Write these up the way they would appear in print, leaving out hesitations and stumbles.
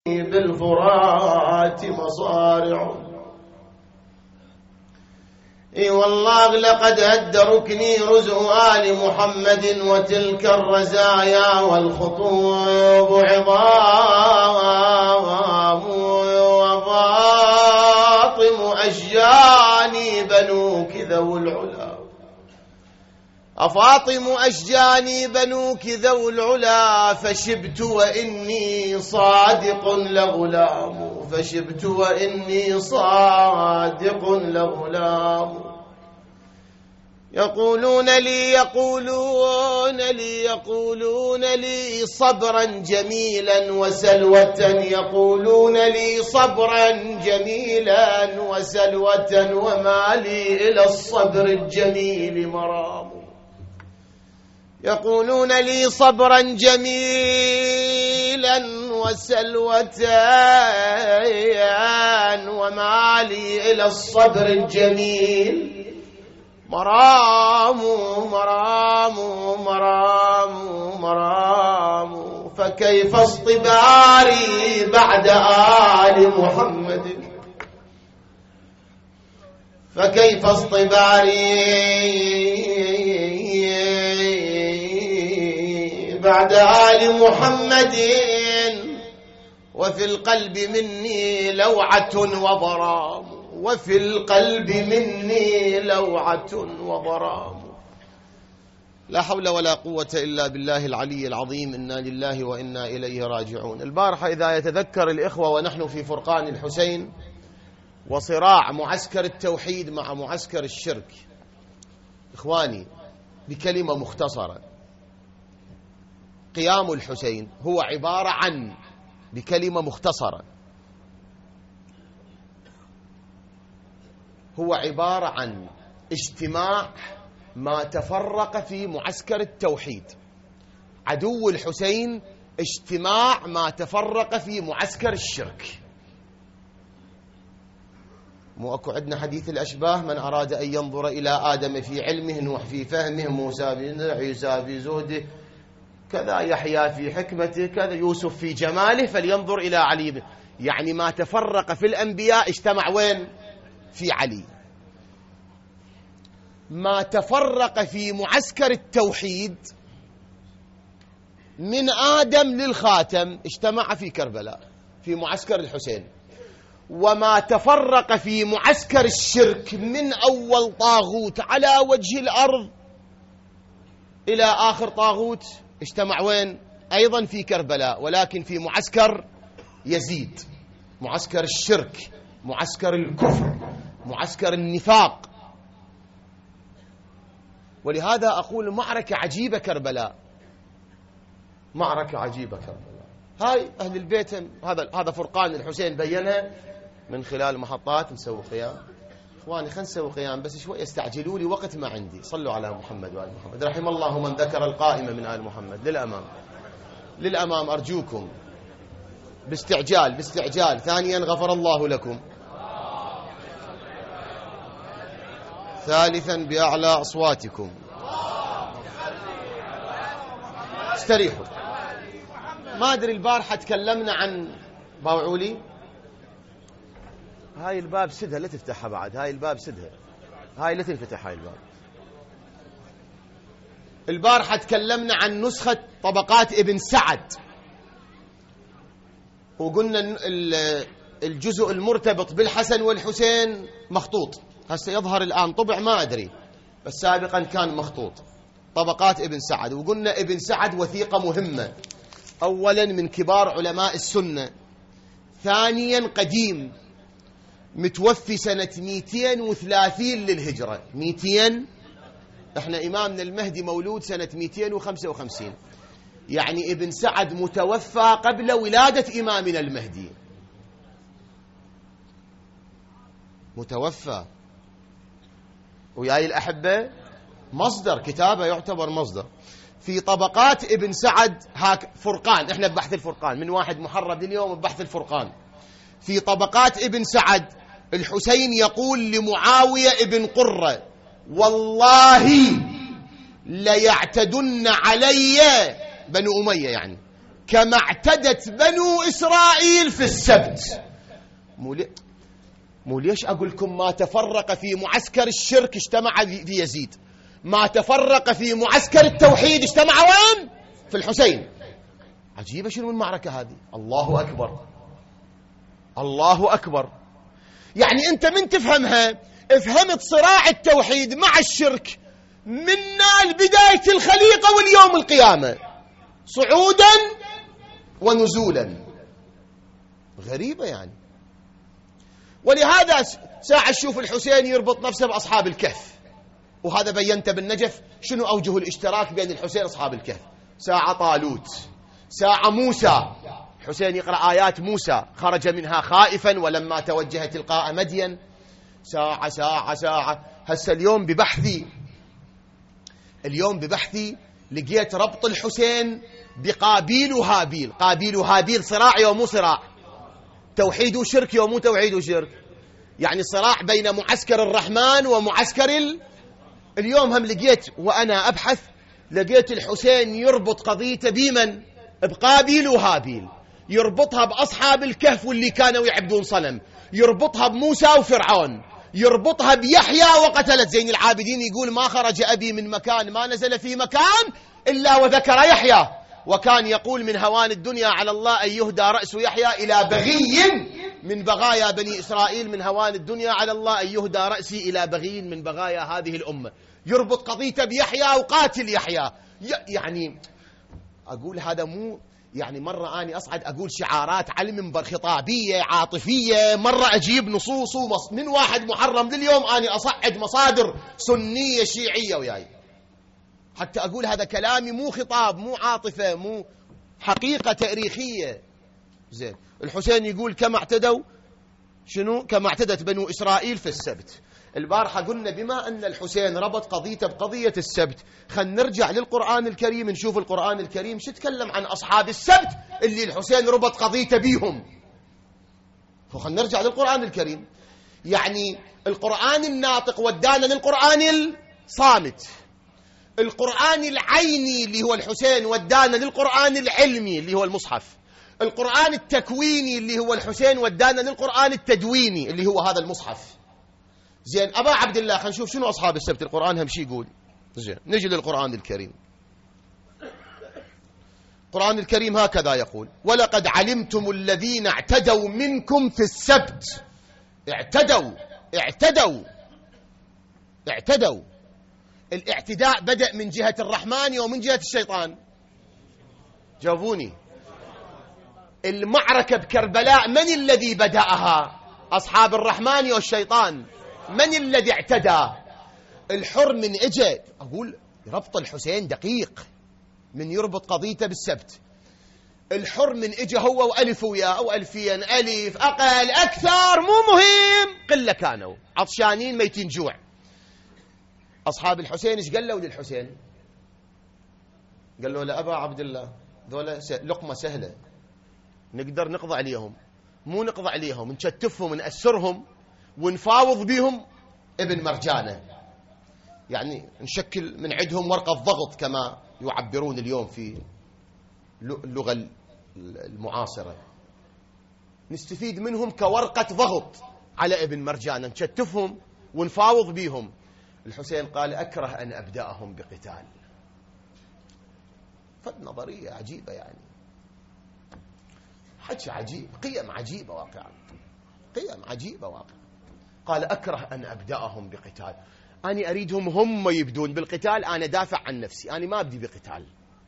بالفرات مصارع. اي والله لقد هد ركني رزء آل محمد وتلك الرزايا والخطوب عظام، وفاطم أشجاني بنوك ذو العلا، أفاطم أشجاني بنوك ذو العلا، فشبت وإني صادق لغلام، فشبت وإني صادق لغلام. يقولون لي صبرا جميلا وسلوة، يقولون لي صبرا جميلا وسلوة، وما لي إلى الصبر الجميل مرام. يقولون لي صبرا جميلا وسلوة، وما لي إلى الصبر الجميل مرام مرام مرام مرام. فكيف اصطباري بعد آل محمد، فكيف اصطباري بعد آل محمد، وفي القلب مني لوعة وضرام، وفي القلب مني لوعة وضرام. لا حول ولا قوة إلا بالله العلي العظيم. إنا لله وإنا إليه راجعون. البارحة إذا يتذكر الإخوة ونحن في فرقان الحسين وصراع معسكر التوحيد مع معسكر الشرك، إخواني بكلمة مختصرة، قيام الحسين هو عبارة عن، بكلمة مختصرة، هو عبارة عن اجتماع ما تفرق في معسكر التوحيد. عدو الحسين اجتماع ما تفرق في معسكر الشرك. مو أكو عندنا حديث الأشباه: من أراد أن ينظر إلى آدم في علمه، نوح في فهمه، موسى في عيسى في زهده، كذا يحيى في حكمته، كذا يوسف في جماله، فلينظر إلى علي. يعني ما تفرق في الأنبياء اجتمع وين؟ في علي. ما تفرق في معسكر التوحيد من آدم للخاتم اجتمع في كربلاء في معسكر الحسين. وما تفرق في معسكر الشرك من أول طاغوت على وجه الأرض إلى آخر طاغوت اجتمع وين؟ أيضا في كربلاء، ولكن في معسكر يزيد، معسكر الشرك، معسكر الكفر، معسكر النفاق. ولهذا أقول معركة عجيبة كربلاء، معركة عجيبة كربلاء. هاي أهل البيت، هذا فرقان الحسين بينها من خلال محطات. نسوي قيام إخواني، خلينا نسوي قيام بس شوي، استعجلوا لي وقت ما عندي. صلوا على محمد وآل محمد. رحم الله من ذكر القائمة من آل محمد. للأمام للأمام أرجوكم، باستعجال باستعجال. ثانيا غفر الله لكم. ثالثا بأعلى أصواتكم. استريحوا. ما أدري البارحة تكلمنا عن باوعولي. هاي الباب سدها، لا تفتحها بعد. هاي الباب سدها، هاي لا تنفتح. هاي الباب. البارحة تكلمنا عن نسخة طبقات ابن سعد، وقلنا الجزء المرتبط بالحسن والحسين مخطوط. هسه يظهر الآن طبع ما أدري، بس سابقا كان مخطوط. طبقات ابن سعد. وقلنا ابن سعد وثيقة مهمة، أولا من كبار علماء السنة، ثانيا قديم، متوفي سنة 230 للهجرة. 200، احنا إمامنا المهدي مولود سنة 255، يعني ابن سعد متوفى قبل ولادة إمامنا المهدي، متوفى. وياي الأحبة مصدر كتابه، يعتبر مصدر في طبقات ابن سعد. هاك فرقان، احنا ببحث الفرقان من 1 محرم اليوم ببحث الفرقان. في طبقات ابن سعد الحسين يقول لمعاوية ابن قرة: والله ليعتدن علي بنو أمية، يعني كما اعتدت بنو إسرائيل في السبت. مو ليش أقول لكم ما تفرق في معسكر الشرك اجتمع في يزيد، ما تفرق في معسكر التوحيد اجتمع وين؟ في الحسين. عجيبة شنو المعركة هذه. الله أكبر، الله أكبر. يعني أنت من تفهمها افهمت صراع التوحيد مع الشرك من بداية الخليقة واليوم القيامة، صعودا ونزولا. غريبة يعني. ولهذا ساعة تشوف الحسين يربط نفسه بأصحاب الكهف، وهذا بينت بالنجف شنو أوجه الاشتراك بين الحسين وأصحاب الكهف. ساعة طالوت، ساعة موسى، الحسين يقرأ آيات موسى خرج منها خائفا ولما توجه تلقاء مدين. ساعة ساعة ساعة. هسه اليوم ببحثي لقيت ربط الحسين بقابيل وهابيل. قابيل وهابيل صراع يوم مو صراع، توحيد وشرك يوم مو توحيد وشرك، يعني صراع بين معسكر الرحمن ومعسكر اليوم هم لقيت وأنا أبحث لقيت الحسين يربط قضيته بمن؟ بقابيل وهابيل، يربطها بأصحاب الكهف واللي كانوا يعبدون صنم، يربطها بموسى وفرعون، يربطها بيحيى وقتلة زين العابدين. يقول ما خرج أبي من مكان ما نزل في مكان إلا وذكر يحيى، وكان يقول من هوان الدنيا على الله أن يهدى رأس يحيى إلى بغي من بغايا بني إسرائيل، من هوان الدنيا على الله أن يهدى رأسي إلى بغي من بغايا هذه الأمة. يربط قضيته بيحيى وقاتل يحيى. يعني أقول هذا مو يعني مرة أنا أصعد أقول شعارات على المنبر خطابية عاطفية، مرة أجيب نصوص من واحد محرم. لليوم أنا أصعد مصادر سنية شيعية وياي حتى أقول هذا كلامي مو خطاب، مو عاطفة، مو حقيقة تاريخية. زين الحسين يقول كما اعتدوا شنو؟ كما اعتدت بنو إسرائيل في السبت. البارحة قلنا بما أن الحسين ربط قضيته بقضية السبت، خلينا نرجع للقرآن الكريم نشوف القرآن الكريم شو تكلم عن أصحاب السبت اللي الحسين ربط قضيته بيهم. فخلينا نرجع للقرآن الكريم. يعني القرآن الناطق ودانا للقرآن الصامت، القرآن العيني اللي هو الحسين ودانا للقرآن العلمي اللي هو المصحف، القرآن التكويني اللي هو الحسين ودانا للقرآن التدويني اللي هو هذا المصحف. زين أبا عبد الله خلينا نشوف شنو أصحاب السبت. القرآن هم شي يقول. زين نجي للقرآن الكريم. القرآن الكريم هكذا يقول: ولقد علمتم الذين اعتدوا منكم في السبت. اعتدوا. الاعتداء بدأ من جهة الرحمن ومن جهة الشيطان. جاوبوني. المعركة بكربلاء من الذي بدأها؟ أصحاب الرحمن والشيطان. من الذي اعتدى؟ الحر من اجى. أقول ربط الحسين دقيق من يربط قضيته بالسبت. الحر من اجى هو وألف ويا أو ألفين، ألف أقل أكثر مو مهم، قلة كانوا عطشانين ميتين جوع. أصحاب الحسين إيش قالوا للحسين؟ قالوا له أبا عبد الله ذولا لقمة سهلة نقدر نقضي عليهم، مو نقضي عليهم نشتفهم نأسرهم ونفاوض بهم ابن مرجانة، يعني نشكل من عندهم ورقة ضغط كما يعبرون اليوم في اللغة المعاصرة، نستفيد منهم كورقة ضغط على ابن مرجانة، نشتفهم ونفاوض بهم. الحسين قال أكره أن أبدأهم بقتال. فد نظرية عجيبة، يعني حكي عجيب، قيم عجيبة واقعا، قيم عجيبة واقعا. قال أكره أن أبدأهم بقتال، أنا أريدهم هم يبدون بالقتال، أنا دافع عن نفسي، أنا ما أبدي بقتال.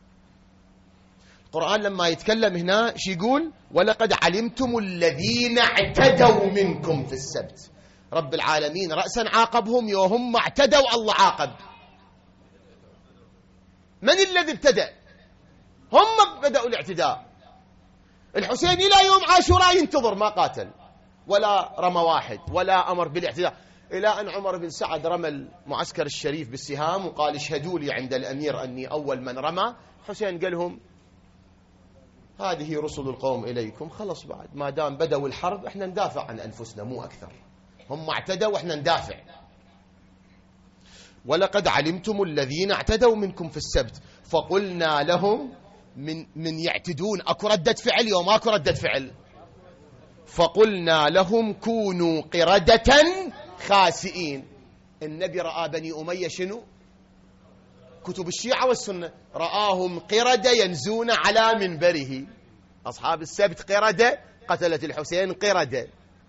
القرآن لما يتكلم هنا شو يقول؟ ولقد علمتم الذين اعتدوا منكم في السبت. رب العالمين رأسا عاقبهم يوهم اعتدوا، الله عاقب. من الذي ابتدأ؟ هم بدأوا الاعتداء. الحسين إلى يوم عاشوراء ينتظر، ما قاتل ولا رمى واحد ولا أمر بالاعتداء، إلى أن عمر بن سعد رمى المعسكر الشريف بالسهام وقال اشهدوا لي عند الأمير أني أول من رمى. حسين قال لهم هذه رسل القوم إليكم، خلص بعد ما دام بدأوا الحرب احنا ندافع عن أنفسنا مو أكثر، هم اعتدوا واحنا ندافع. ولقد علمتم الذين اعتدوا منكم في السبت فقلنا لهم من يعتدون أكو ردة فعل يوم أكو ردة فعل. فقلنا لهم كونوا قردة خاسئين. النبي رأى بني أمية شنو؟ كتب الشيعة والسنة رآهم قردة ينزون على منبره. أصحاب السبت قردة، قتلة الحسين قردة.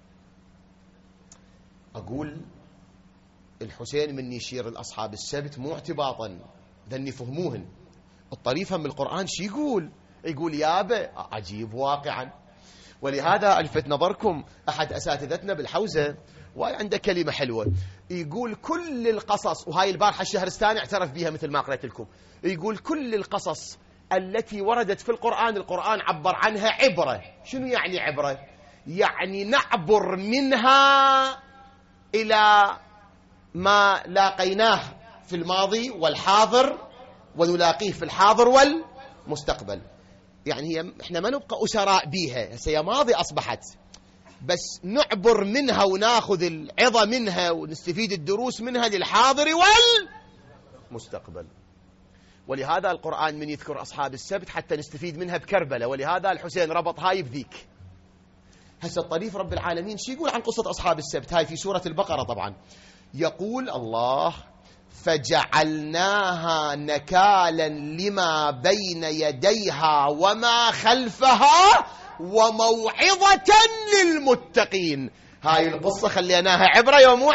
أقول الحسين من يشير الأصحاب السبت مو اعتباطا، ذني فهموهن. الطريفة من القرآن شي يقول يابا عجيب واقعا. ولهذا ألفت نظركم أحد أساتذتنا بالحوزة وعنده كلمة حلوة، يقول كل القصص، وهاي البارحة الشهرستاني اعترف بها مثل ما قرأت لكم، يقول كل القصص التي وردت في القرآن عبر عنها عبرة. شنو يعني عبرة؟ يعني نعبر منها إلى ما لاقيناه في الماضي والحاضر ونلاقيه في الحاضر والمستقبل. يعني احنا ما نبقى أسراء بيها، هي ماضي أصبحت، بس نعبر منها وناخذ العظة منها ونستفيد الدروس منها للحاضر والمستقبل. ولهذا القرآن من يذكر أصحاب السبت حتى نستفيد منها بكربلة، ولهذا الحسين ربط هاي بذيك. هسه الطريف رب العالمين شو يقول عن قصة أصحاب السبت؟ هاي في سورة البقرة طبعا. يقول الله فجعلناها نكالا لما بين يديها وما خلفها وموعظة للمتقين. هاي القصة خليناها عبرة يوم مو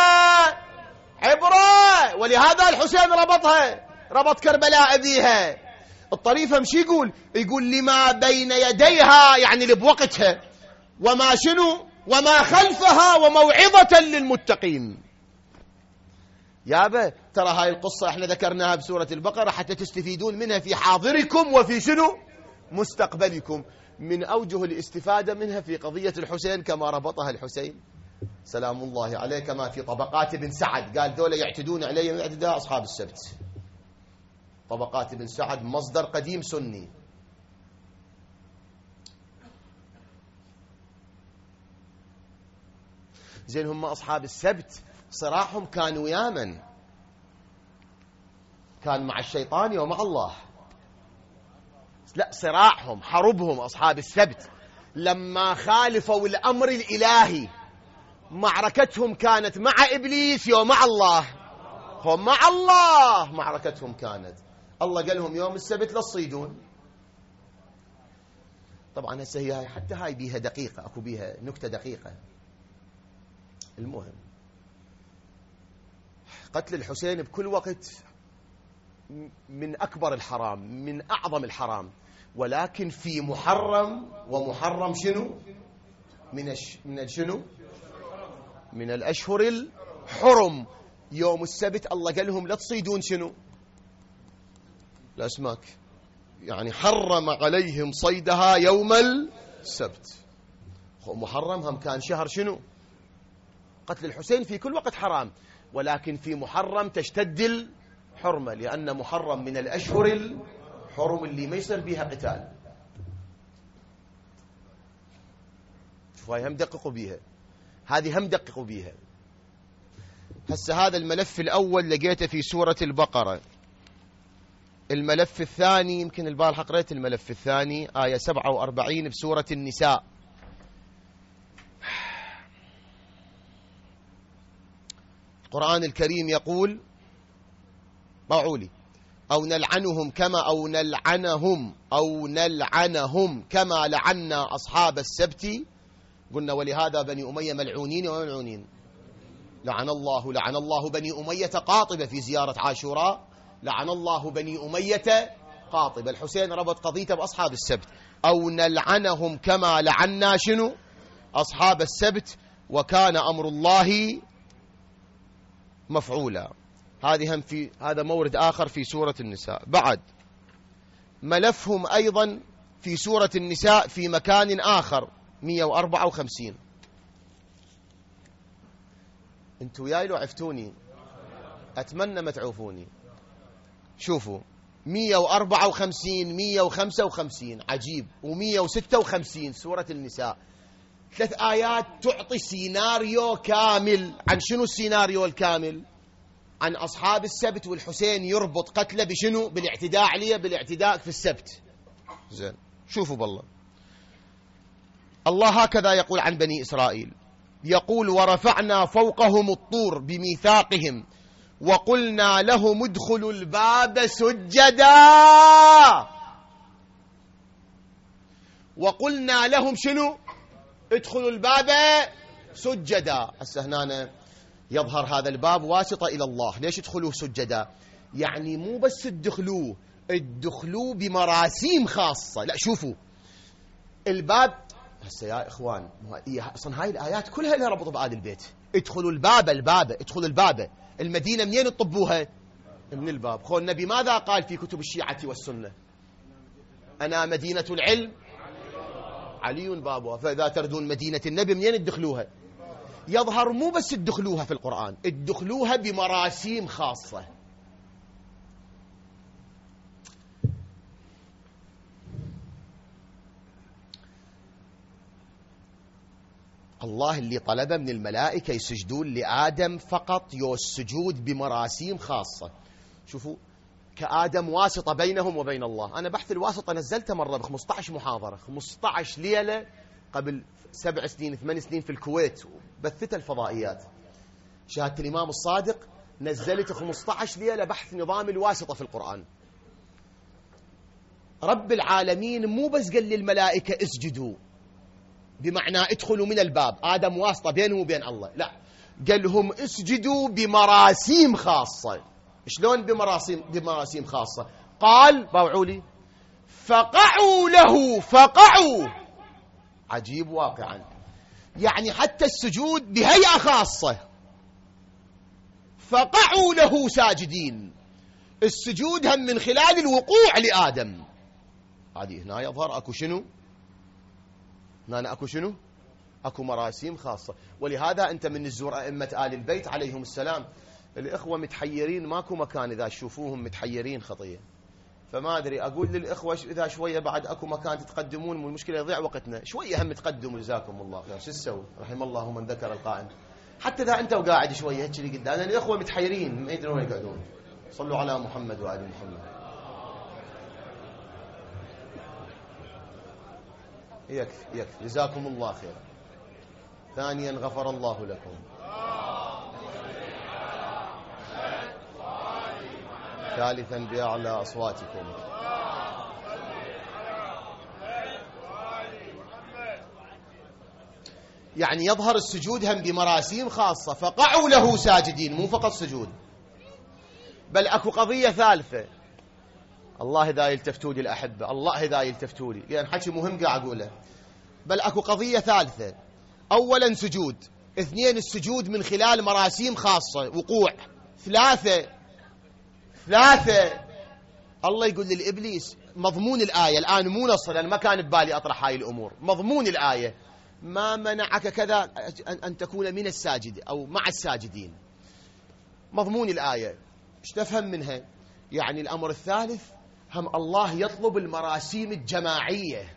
عبرة. ولهذا الحسين ربط كربلاء بيها. الطريفة مش يقول لما بين يديها يعني اللي بوقتها، وما شنو وما خلفها وموعظة للمتقين. يابا ترى هاي القصة احنا ذكرناها بسورة البقرة حتى تستفيدون منها في حاضركم وفي شنو مستقبلكم. من أوجه الاستفادة منها في قضية الحسين كما ربطها الحسين سلام الله عليه، كما في طبقات ابن سعد قال ذولا يعتدون علي من اعتداء أصحاب السبت. طبقات ابن سعد مصدر قديم سني. زين هم أصحاب السبت صراحهم كانوا يامن، كان مع الشيطان ومع الله. لا صراعهم حربهم أصحاب السبت لما خالفوا الأمر الإلهي، معركتهم كانت مع إبليس ومع الله. هم مع الله معركتهم كانت. الله قال لهم يوم السبت لا تصيدون. طبعا هسه هي حتى هاي بيها دقيقة، أكو بيها نكتة دقيقة. المهم قتل الحسين بكل وقت من أكبر الحرام، من أعظم الحرام، ولكن في محرم. ومحرم شنو؟ من شنو؟ من الأشهر الحرم. يوم السبت الله قال لهم لا تصيدون شنو؟ الأسماك، يعني حرم عليهم صيدها يوم السبت. محرم هم كان شهر شنو؟ قتل الحسين في كل وقت حرام، ولكن في محرم تشتد الحرمة، لأن محرم من الأشهر الحرم اللي ما يصير بيها قتال. شوي هم دققوا بيها، هذه هم دققوا بيها. هسه هذا الملف الأول لقيته في سورة البقرة. الملف الثاني يمكن البارحة قريت الملف الثاني آية 47 بسورة النساء. القرآن الكريم يقول ضعوا أو نلعنهم كما لعنا أصحاب السبت. قلنا ولهذا بني أمية ملعونين وملعونين. لعن الله بني أمية قاطبة في زيارة عاشوراء، لعن الله بني أمية قاطبة. الحسين ربط قضيته بأصحاب السبت. أو نلعنهم كما لعنا شنو أصحاب السبت وكان أمر الله مفعولا. هذه هم في هذا مورد آخر في سورة النساء. بعد ملفهم أيضا في سورة النساء في مكان آخر 154. انتوا وياي لو عفتوني أتمنى ما تعوفوني. شوفوا 154 155 عجيب، و156 سورة النساء. 3 آيات تعطي سيناريو كامل. عن شنو السيناريو الكامل؟ عن أصحاب السبت، والحسين يربط قتله بشنو؟ بالاعتداء عليه، بالاعتداء في السبت. زين شوفوا بالله، الله هكذا يقول عن بني إسرائيل، يقول ورفعنا فوقهم الطور بميثاقهم وقلنا لهم ادخلوا الباب سجدا، وقلنا لهم شنو؟ ادخلوا الباب سجدا. هسه هنا يظهر هذا الباب واسطة إلى الله. ليش ادخلوه سجدا؟ يعني مو بس ادخلوه بمراسيم خاصة. لا شوفوا الباب هسه يا إخوان، أصلا هاي الآيات كلها لها ربط بآل البيت. ادخلوا الباب ادخلوا الباب. المدينة منين تطبوها؟ من الباب. خو النبي ماذا قال في كتب الشيعة والسنة؟ أنا مدينة العلم علي بابها، فإذا تردون مدينة النبي منين تدخلوها؟ يظهر مو بس تدخلوها في القرآن، تدخلوها بمراسيم خاصة. الله اللي طلب من الملائكة يسجدون لآدم فقط السجود بمراسيم خاصة. شوفوا كآدم واسطة بينهم وبين الله. أنا بحث الواسطة نزلته مرة ب15 محاضرة، 15 ليلة قبل 7 سنين 8 سنين في الكويت، بثت الفضائيات. شهادة الإمام الصادق نزلت 15 ليلة بحث نظام الواسطة في القرآن. رب العالمين مو بس قال للملائكة اسجدوا بمعنى ادخلوا من الباب، آدم واسطة بينه وبين الله، لا، قال لهم اسجدوا بمراسيم خاصة. شلون بمراسيم خاصة؟ قال باوعوا لي فقعوا له، فقعوا، عجيب واقعا، يعني حتى السجود بهيئة خاصة. فقعوا له ساجدين، السجود هم من خلال الوقوع لآدم. هذه هنا يظهر اكو شنو؟ هنا اكو شنو؟ اكو مراسيم خاصة. ولهذا انت من الزور ائمة آل البيت عليهم السلام، الإخوة متحيرين، ماكو مكان إذا تشوفوهم متحيرين خطية. فما أدري، أقول للإخوة إذا شوية بعد أكو مكان تتقدمون، مو المشكلة يضيع وقتنا، شوية هم تقدموا جزاكم الله خير. شو تسوي؟ رحم الله من ذكر القائم. حتى إذا أنت وقاعد شوية هيك اللي قدامنا، الإخوة متحيرين ما يدرون وين يقعدون. صلوا على محمد وآل محمد. يكفي جزاكم الله خير. ثانيا غفر الله لكم. ثالثا بأعلى أصواتكم. يعني يظهر السجود هم بمراسيم خاصة. فقعوا له ساجدين، مو فقط سجود، بل أكو قضية ثالثة. الله إذا يلتفتوا لي الأحبة، الله إذا يلتفتوا لي، لأن حكي مهم قاعد أقوله. بل أكو قضية ثالثة. أولا سجود، اثنين السجود من خلال مراسيم خاصة، وقوع. ثلاثة الله يقول للإبليس مضمون الآية، الآن مو نص لأن ما كان ببالي أطرح هاي الأمور، مضمون الآية ما منعك كذا أن تكون من الساجد أو مع الساجدين. مضمون الآية ايش تفهم منها؟ يعني الأمر الثالث هم الله يطلب المراسيم الجماعية.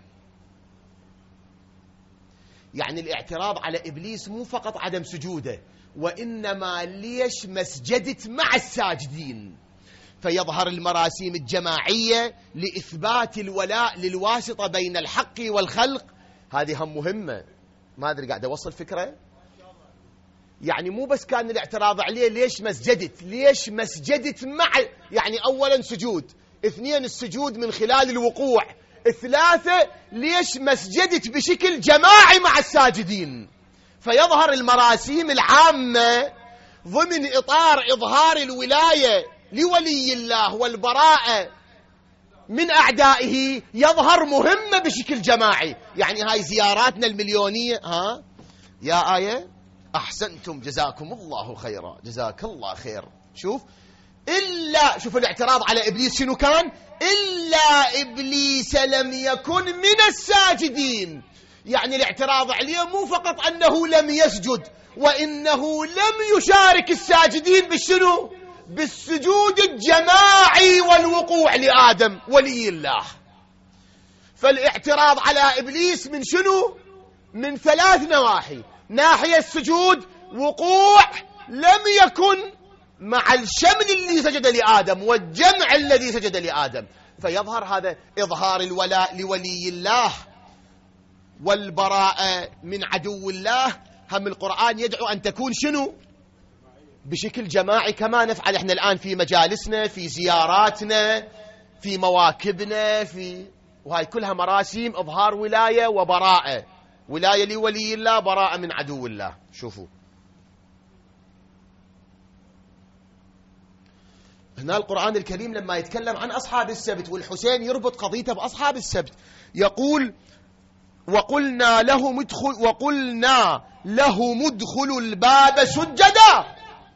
يعني الاعتراض على إبليس مو فقط عدم سجوده، وإنما ليش ما سجدت مع الساجدين. فيظهر المراسيم الجماعية لإثبات الولاء للواسطة بين الحق والخلق. هذه هم مهمة. ما أدري قاعد أوصل فكرة؟ يعني مو بس كان الاعتراض عليه ليش ما سجدت مع، يعني أولا سجود، اثنين السجود من خلال الوقوع، ثلاثة ليش ما سجدت بشكل جماعي مع الساجدين. فيظهر المراسيم العامة ضمن إطار إظهار الولاية لولي الله والبراءة من أعدائه، يظهر مهمة بشكل جماعي. يعني هاي زياراتنا المليونية، يا آية أحسنتم جزاكم الله خيرا، جزاك الله خير. شوف الاعتراض على إبليس شنو كان؟ إلا إبليس لم يكن من الساجدين. يعني الاعتراض عليه مو فقط أنه لم يسجد، وإنه لم يشارك الساجدين بالشنو؟ بالسجود الجماعي والوقوع لآدم ولي الله. فالاعتراض على إبليس من شنو؟ من 3 نواحي. ناحية السجود وقوع لم يكن مع الشمل اللي سجد لآدم والجمع الذي سجد لآدم. فيظهر هذا إظهار الولاء لولي الله والبراءة من عدو الله. هم القرآن يدعو أن تكون شنو؟ بشكل جماعي كما نفعل احنا الآن في مجالسنا، في زياراتنا، في مواكبنا، وهي كلها مراسيم إظهار ولاية وبراءة، ولاية لولي الله، براءة من عدو الله. شوفوا هنا القرآن الكريم لما يتكلم عن أصحاب السبت والحسين يربط قضيته بأصحاب السبت، يقول وقلنا لهم ادخلوا الباب سجدا.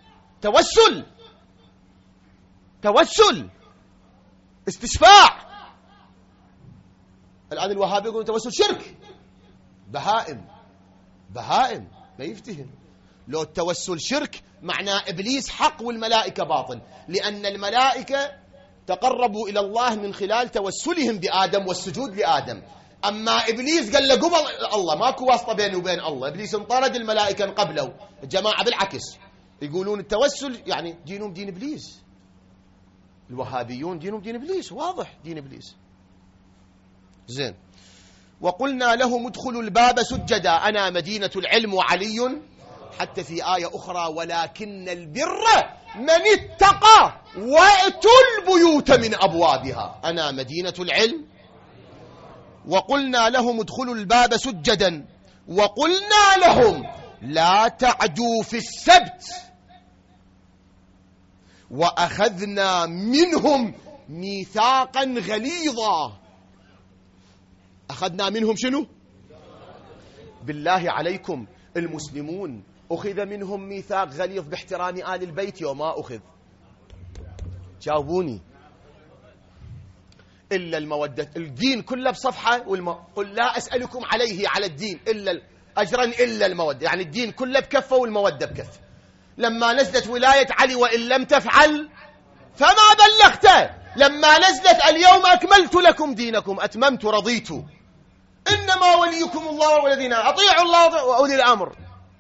توسل استشفاع. الآن الوهابي يقولون توسل شرك. بهائم ما يفتهم. لو التوسل شرك معناه إبليس حق والملائكة باطل، لأن الملائكة تقربوا إلى الله من خلال توسلهم بآدم والسجود لآدم. أما إبليس قال له قبل الله، ماكو واسطة بينه وبين الله، إبليس انطرد، الملائكة قبله. الجماعة بالعكس يقولون التوسل يعني دينهم دين إبليس. الوهابيون دينهم دين إبليس، واضح دين إبليس. زين، وقلنا لهم ادخلوا الباب سجدا أنا مدينة العلم وعلي. حتى في آية أخرى ولكن البر من اتقى وأتوا البيوت من أبوابها أنا مدينة العلم. وقلنا لهم ادخلوا الباب سجدا وقلنا لهم لا تعدوا في السبت وأخذنا منهم ميثاقا غليظا. أخذنا منهم شنو؟ بالله عليكم المسلمون أخذ منهم ميثاق غليظ باحترام آل البيت وما أخذ؟ جاوبوني. إلا المودة، الدين كله بصفحة قل لا أسألكم عليه على الدين إلا أجرا إلا المودة، يعني الدين كله بكفة والمودة بكفة. لما نزلت ولاية علي وإن لم تفعل فما بلغت، لما نزلت اليوم أكملت لكم دينكم أتممت رضيت، إنما وليكم الله والذين أطيعوا الله وأولي الأمر،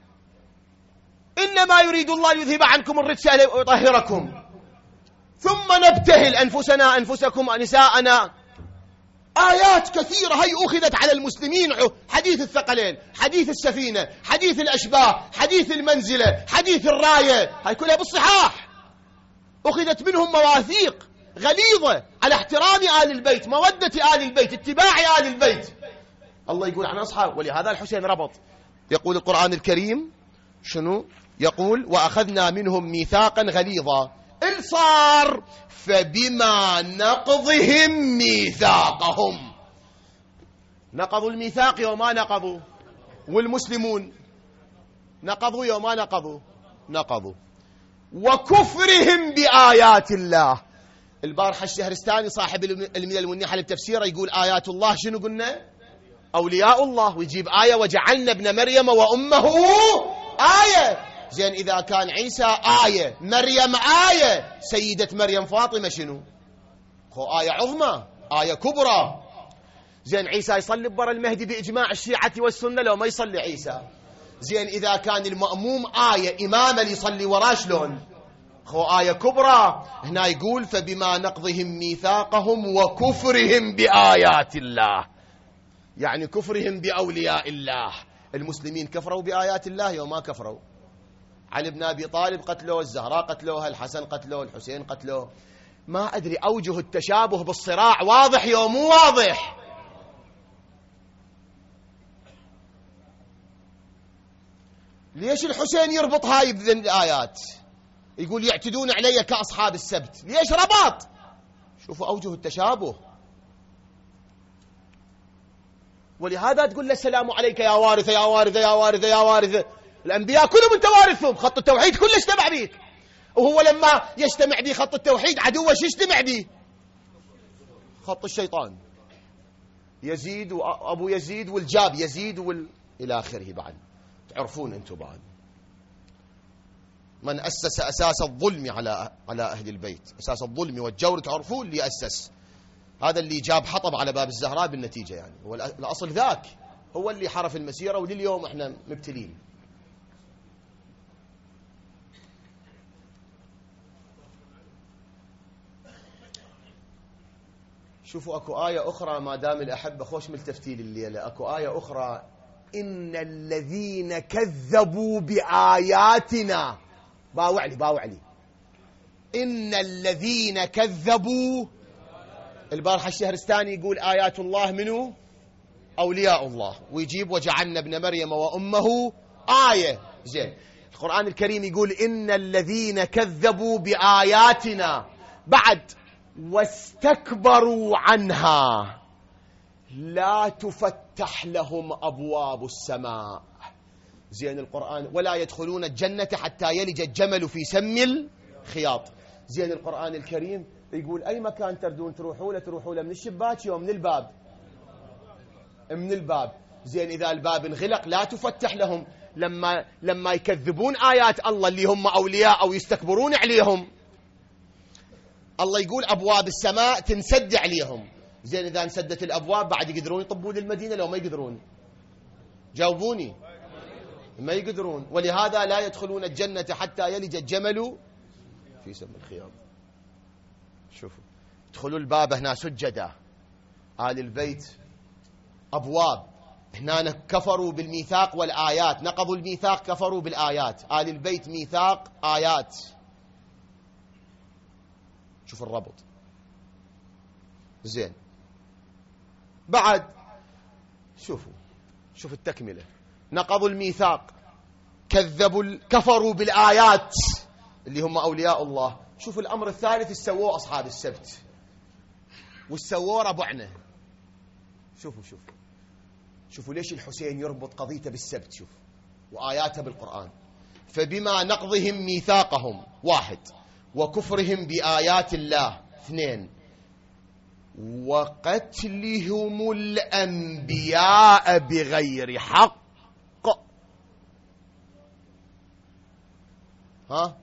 إنما يريد الله ليذهب عنكم الرجس ويطهركم ثم نبتهل أنفسكم نساءنا. آيات كثيرة هي أخذت على المسلمين، حديث الثقلين، حديث السفينة، حديث الأشباه، حديث المنزلة، حديث الراية، هي كلها بالصحاح. أخذت منهم مواثيق غليظة على احترام آل البيت، مودة آل البيت، اتباع آل البيت. الله يقول عن أصحاب، ولهذا الحسين ربط. يقول القرآن الكريم شنو؟ يقول وأخذنا منهم ميثاقا غليظا. الصار فبما نقضهم ميثاقهم، نقضوا الميثاق يوما نقضوا، والمسلمون نقضوا يوما نقضوا، وكفرهم بآيات الله. البارحة الشهرستاني صاحب الملل والنحل التفسير يقول آيات الله شنو قلنا؟ أولياء الله، ويجيب آية وجعلنا ابن مريم وأمه آية. زين إذا كان عيسى آية، مريم آية، سيدة مريم فاطمة شنو؟ آية عظمى، آية كبرى. زين عيسى يصلي برا المهدي بإجماع الشيعة والسنة لو ما يصلي عيسى. زين إذا كان المأموم آية، إمام اللي يصلي وراه شلون؟ آية كبرى. هنا يقول فبما نقضهم ميثاقهم وكفرهم بآيات الله، يعني كفرهم بأولياء الله. المسلمين كفروا بآيات الله وما كفروا. علي بن أبي طالب قتلوه، الزهراء قتلوها، الحسن قتلوه، الحسين قتلوه. ما أدري أوجه التشابه بالصراع واضح يوم مو واضح. ليش الحسين يربط هاي بذن الآيات؟ يقول يعتدون علي كأصحاب السبت، ليش ربط؟ شوفوا أوجه التشابه. ولهذا تقول له السلام عليك يا وارثة يا وارثة يا وارثة يا وارثة. الأنبياء كلهم أنت وارثهم، خط التوحيد كله اجتمع بيك. وهو لما يجتمع به خط التوحيد عدوه شو يجتمع به؟ خط الشيطان، يزيد وأبو يزيد والجاب يزيد إلى آخره. بعد تعرفون أنتم بعد من أسس أساس الظلم على أهل البيت، أساس الظلم والجور تعرفون اللي أسس، هذا اللي جاب حطب على باب الزهراء بالنتيجة. يعني هو الأصل ذاك هو اللي حرف المسيرة، ولليوم احنا مبتلين. شوفوا اكو آية أخرى، ما دام الأحبة خوش ملتفتين الليلة، اكو آية أخرى: إن الذين كذبوا بآياتنا. باوعلي إن الذين كذبوا. البارحة الشهرستاني يقول آيات الله منو؟ أولياء الله، ويجيب وجعلنا ابن مريم وأمه آية. زين، القرآن الكريم يقول إن الذين كذبوا بآياتنا بعد واستكبروا عنها لا تفتح لهم أبواب السماء. زين، القرآن ولا يدخلون الجنة حتى يلج الجمل في سم الخياط. زين، القرآن الكريم يقول أي مكان تردون تروحوا له من الشباك ومن الباب. من الباب. زين، إذا الباب انغلق لا تفتح لهم. لما يكذبون آيات الله اللي هم أولياء أو يستكبرون عليهم، الله يقول أبواب السماء تنسد عليهم. زين، إذا انسدت الأبواب بعد يقدرون يطبون المدينة لو ما يقدرون؟ جاوبوني. ما يقدرون، ولهذا لا يدخلون الجنة حتى يلج الجمل في سم الخياط. شوفوا، ادخلوا الباب هنا سجدا، آل البيت أبواب، هنا كفروا بالميثاق والآيات، نقضوا الميثاق كفروا بالآيات، آل البيت ميثاق آيات. شوف الربط. زين، بعد شوف التكملة: نقضوا الميثاق، كفروا بالآيات اللي هم أولياء الله. شوف الأمر الثالث اللي سووه أصحاب السبت، والسووه ربعنا. شوفوا ليش الحسين يربط قضيته بالسبت، شوف، وآياته بالقرآن. فبما نقضهم ميثاقهم 1، وكفرهم بآيات الله 2، وقتلهم الأنبياء بغير حق. ها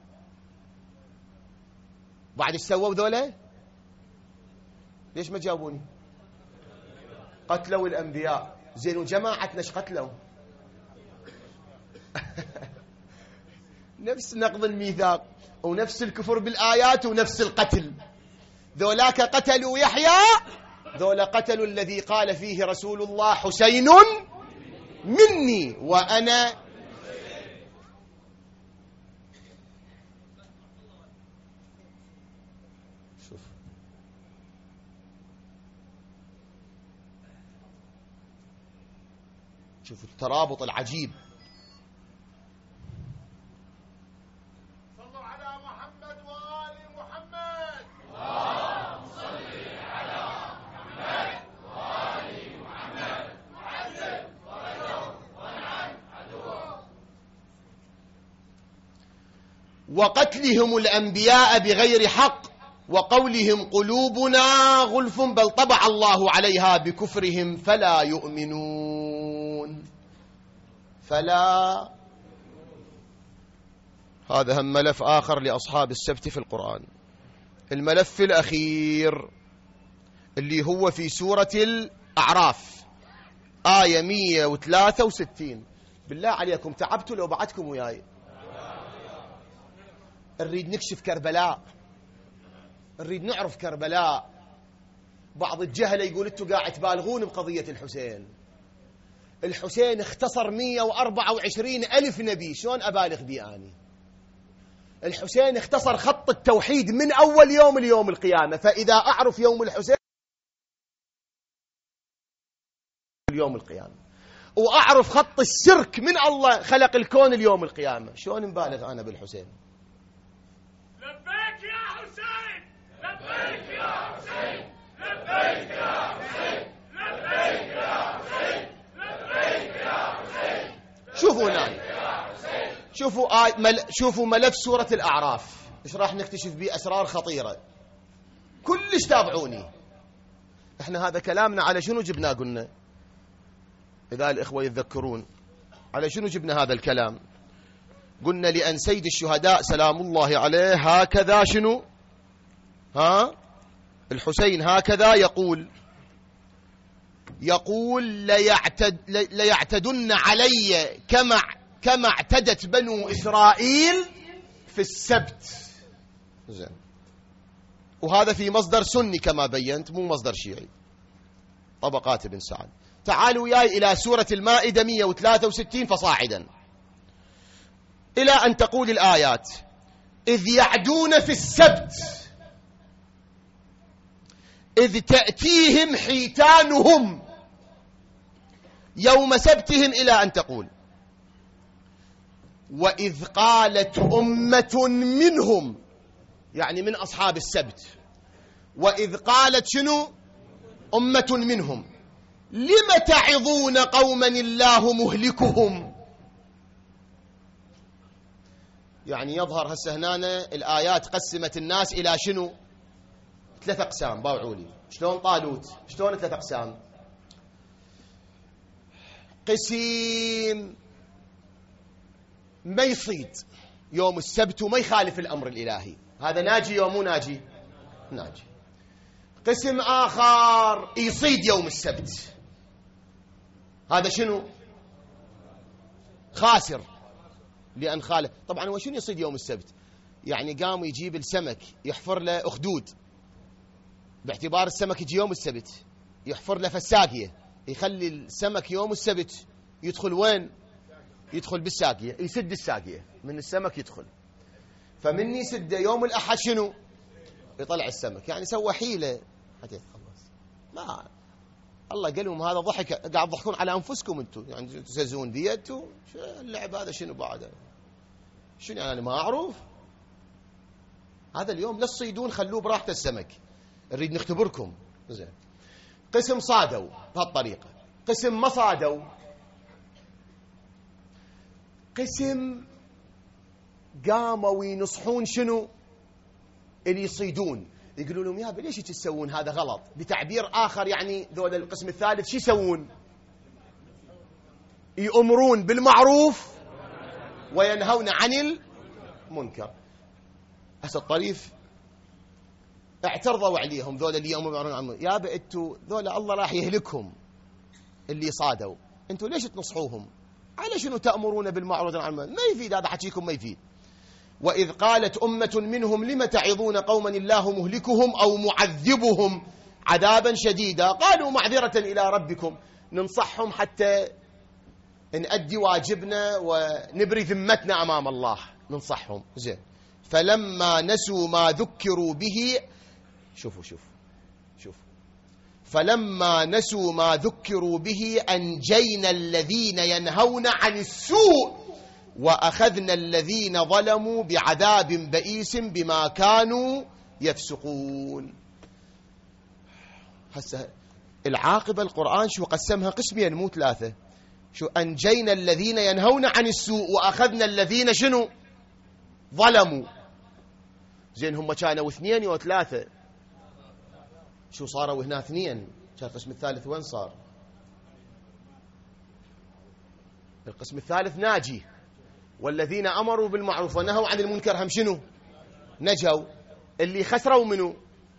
بعد ايش سووا ذولا؟ ليش ما جاوبوني؟ قتلوا الأنبياء. زين، وجماعتنا ايش قتلوا؟ نفس نقض الميثاق ونفس الكفر بالآيات ونفس القتل. ذولاك قتلوا يحيى، ذولا قتلوا الذي قال فيه رسول الله حسين مني وأنا. شوف الترابط العجيب. صلوا على محمد وآل محمد. اللهم صل على محمد وآل محمد. وعذب ضررهم وانعم عدوهم. وقتلهم الأنبياء بغير حق، وقولهم قلوبنا غلف بل طبع الله عليها بكفرهم فلا يؤمنون. هذا هم ملف آخر لأصحاب السبت في القرآن. الملف الأخير اللي هو في سورة الأعراف آية 163. بالله عليكم تعبتوا لو بعدكم وياي. نريد نكشف كربلاء، نريد نعرف كربلاء. بعض الجهلة يقول انتوا قاعد تبالغون بقضية الحسين. الحسين اختصر 124 ألف نبي، شلون أبالغ بي أني؟ الحسين اختصر خط التوحيد من أول يوم ليوم القيامة. فإذا أعرف يوم الحسين اليوم القيامة، وأعرف خط الشرك من الله خلق الكون اليوم القيامة، شلون مبالغ أنا بالحسين؟ لبيك يا حسين، لبيك يا حسين، لبيك يا حسين، لبيك يا حسين، لبيك يا حسين. شوفوا هنا، شوفوا ملف سورة الأعراف، إيش راح نكتشف به أسرار خطيرة. كلش تابعوني. إحنا هذا كلامنا على شنو جبنا؟ قلنا إذا الإخوة يتذكرون على شنو جبنا هذا الكلام. قلنا لأن سيد الشهداء سلام الله عليه هكذا شنو؟ الحسين هكذا يقول ليعتدن علي كما اعتدت بنو إسرائيل في السبت. زين، وهذا في مصدر سني كما بينت، مو مصدر شيعي. طبقات ابن سعد. تعالوا وياي إلى سورة المائدة 163 فصاعدا، إلى أن تقول الآيات: إذ يعدون في السبت إذ تأتيهم حيتانهم يوم سبتهم، إلى أن تقول: وإذ قالت أمة منهم، يعني من أصحاب السبت، وإذ قالت شنو؟ أمة منهم لم تعظون قوما الله مهلكهم. يعني يظهر هسه هنا الآيات قسمت الناس إلى شنو؟ 3 أقسام. باوعوا لي شلون طالوت، شلون 3 أقسام؟ قسم ما يصيد يوم السبت وما يخالف الأمر الإلهي، هذا ناجي يوم مو ناجي؟ ناجي. قسم آخر يصيد يوم السبت، هذا شنو؟ خاسر لأن خالف. طبعا هو شنو يصيد يوم السبت؟ يعني قام يجيب السمك يحفر له أخدود، باعتبار السمك يجي يوم السبت، يحفر له فساقية، يخلي السمك يوم السبت يدخل وين؟ يدخل بالساقية، يسد الساقية من السمك يدخل، فمن يسد يوم الأحد شنو؟ يطلع السمك. يعني سوى حيلة حتى يتخلص. ما الله قال لهم هذا ضحك، قاعد تضحكون على أنفسكم أنتم، يعني تسزون ديتوا اللعب هذا شنو بعده؟ شنو يعني أنا ما أعرف؟ هذا اليوم لا تصيدون، خلوه براحة السمك، نريد نختبركم. زين. قسم صادوا بهالطريقة، قسم ما صادوا، قسم قاموا ينصحون شنو؟ اللي يصيدون، يقولوا لهم يا ليش تسوون هذا غلط. بتعبير آخر يعني ذول القسم الثالث شو يسوون؟ يأمرون بالمعروف وينهون عن المنكر. هسه الطريف اعترضوا عليهم ذول اللي يأمرون عن المنكر: يا انتوا ذول الله راح يهلكهم اللي صادوا، انتوا ليش تنصحوهم؟ على شنو تأمرون بالمعروف عن المنكر؟ ما يفيد هذا حكيكم، ما يفيد. وإذ قالت أمة منهم لم تعظون قوما الله مهلكهم أو معذبهم عذابا شديدا قالوا معذرة إلى ربكم. ننصحهم حتى نأدي واجبنا ونبري ذمتنا أمام الله، ننصحهم. زين. فلما نسوا ما ذكروا به، شوفوا فلما نسوا ما ذكروا به أنجينا الذين ينهون عن السوء وأخذنا الذين ظلموا بعذاب بئيس بما كانوا يفسقون. هسه العاقبة القرآن شو قسمها؟ قسمين مو 3. شو؟ أنجينا الذين ينهون عن السوء وأخذنا الذين شنو؟ ظلموا. زين هم كانوا 2 و 3، شو صاروا هنا 2؟ كان القسم الثالث وين صار؟ القسم الثالث ناجي، والذين أمروا بالمعروف ونهوا عن المنكر هم شنو؟ نجوا. اللي خسروا منه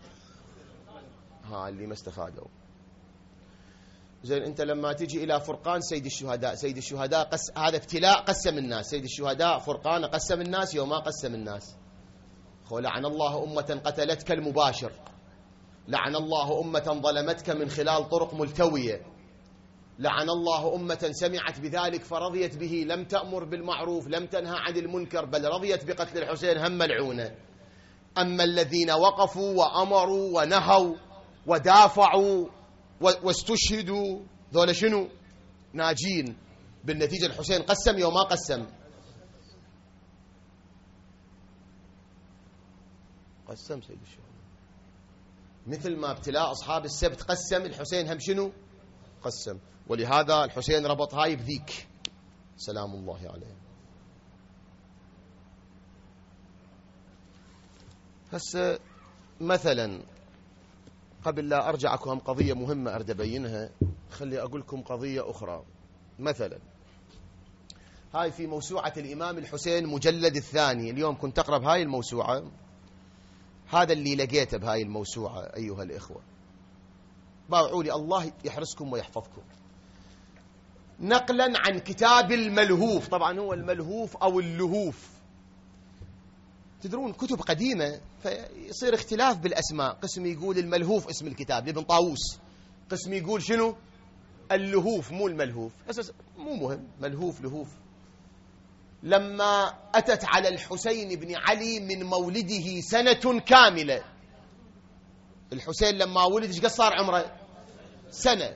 اللي ما استفادوا. زين. أنت لما تجي إلى فرقان سيد الشهداء هذا ابتلاء قسم الناس. سيد الشهداء فرقان قسم الناس يوم ما قسم الناس. لعن الله أمة قتلتك المباشر، لعن الله أمة ظلمتك من خلال طرق ملتوية، لعن الله أمة سمعت بذلك فرضيت به، لم تأمر بالمعروف لم تنهى عن المنكر بل رضيت بقتل الحسين، هم ملعونة. أما الذين وقفوا وأمروا ونهوا ودافعوا واستشهدوا ذولا شنو؟ ناجين. بالنتيجة الحسين قسم يوم ما قسم؟ قسم سيد الشهداء. مثل ما ابتلاء أصحاب السبت قسم، الحسين هم شنو؟ قسم. ولهذا الحسين ربط هاي بذيك سلام الله عليه. هسه مثلا قبل لا أرجعكم قضية مهمة أريد أبينها، خلي أقول لكم قضية أخرى. مثلا هاي في موسوعة الإمام الحسين مجلد 2، اليوم كنت أقرأ بهاي الموسوعة، هذا اللي لقيته بهاي الموسوعة أيها الإخوة، باوعوا لي الله يحرسكم ويحفظكم. نقلا عن كتاب الملهوف، طبعا هو الملهوف أو اللهوف، تدرون كتب قديمة فيصير اختلاف بالأسماء، قسم يقول الملهوف اسم الكتاب لابن طاووس، قسم يقول شنو اللهوف مو الملهوف، أساس مو مهم ملهوف لهوف. لما أتت على الحسين بن علي من مولده سنة كاملة، الحسين لما ولد ايش قد صار عمره؟ سنة.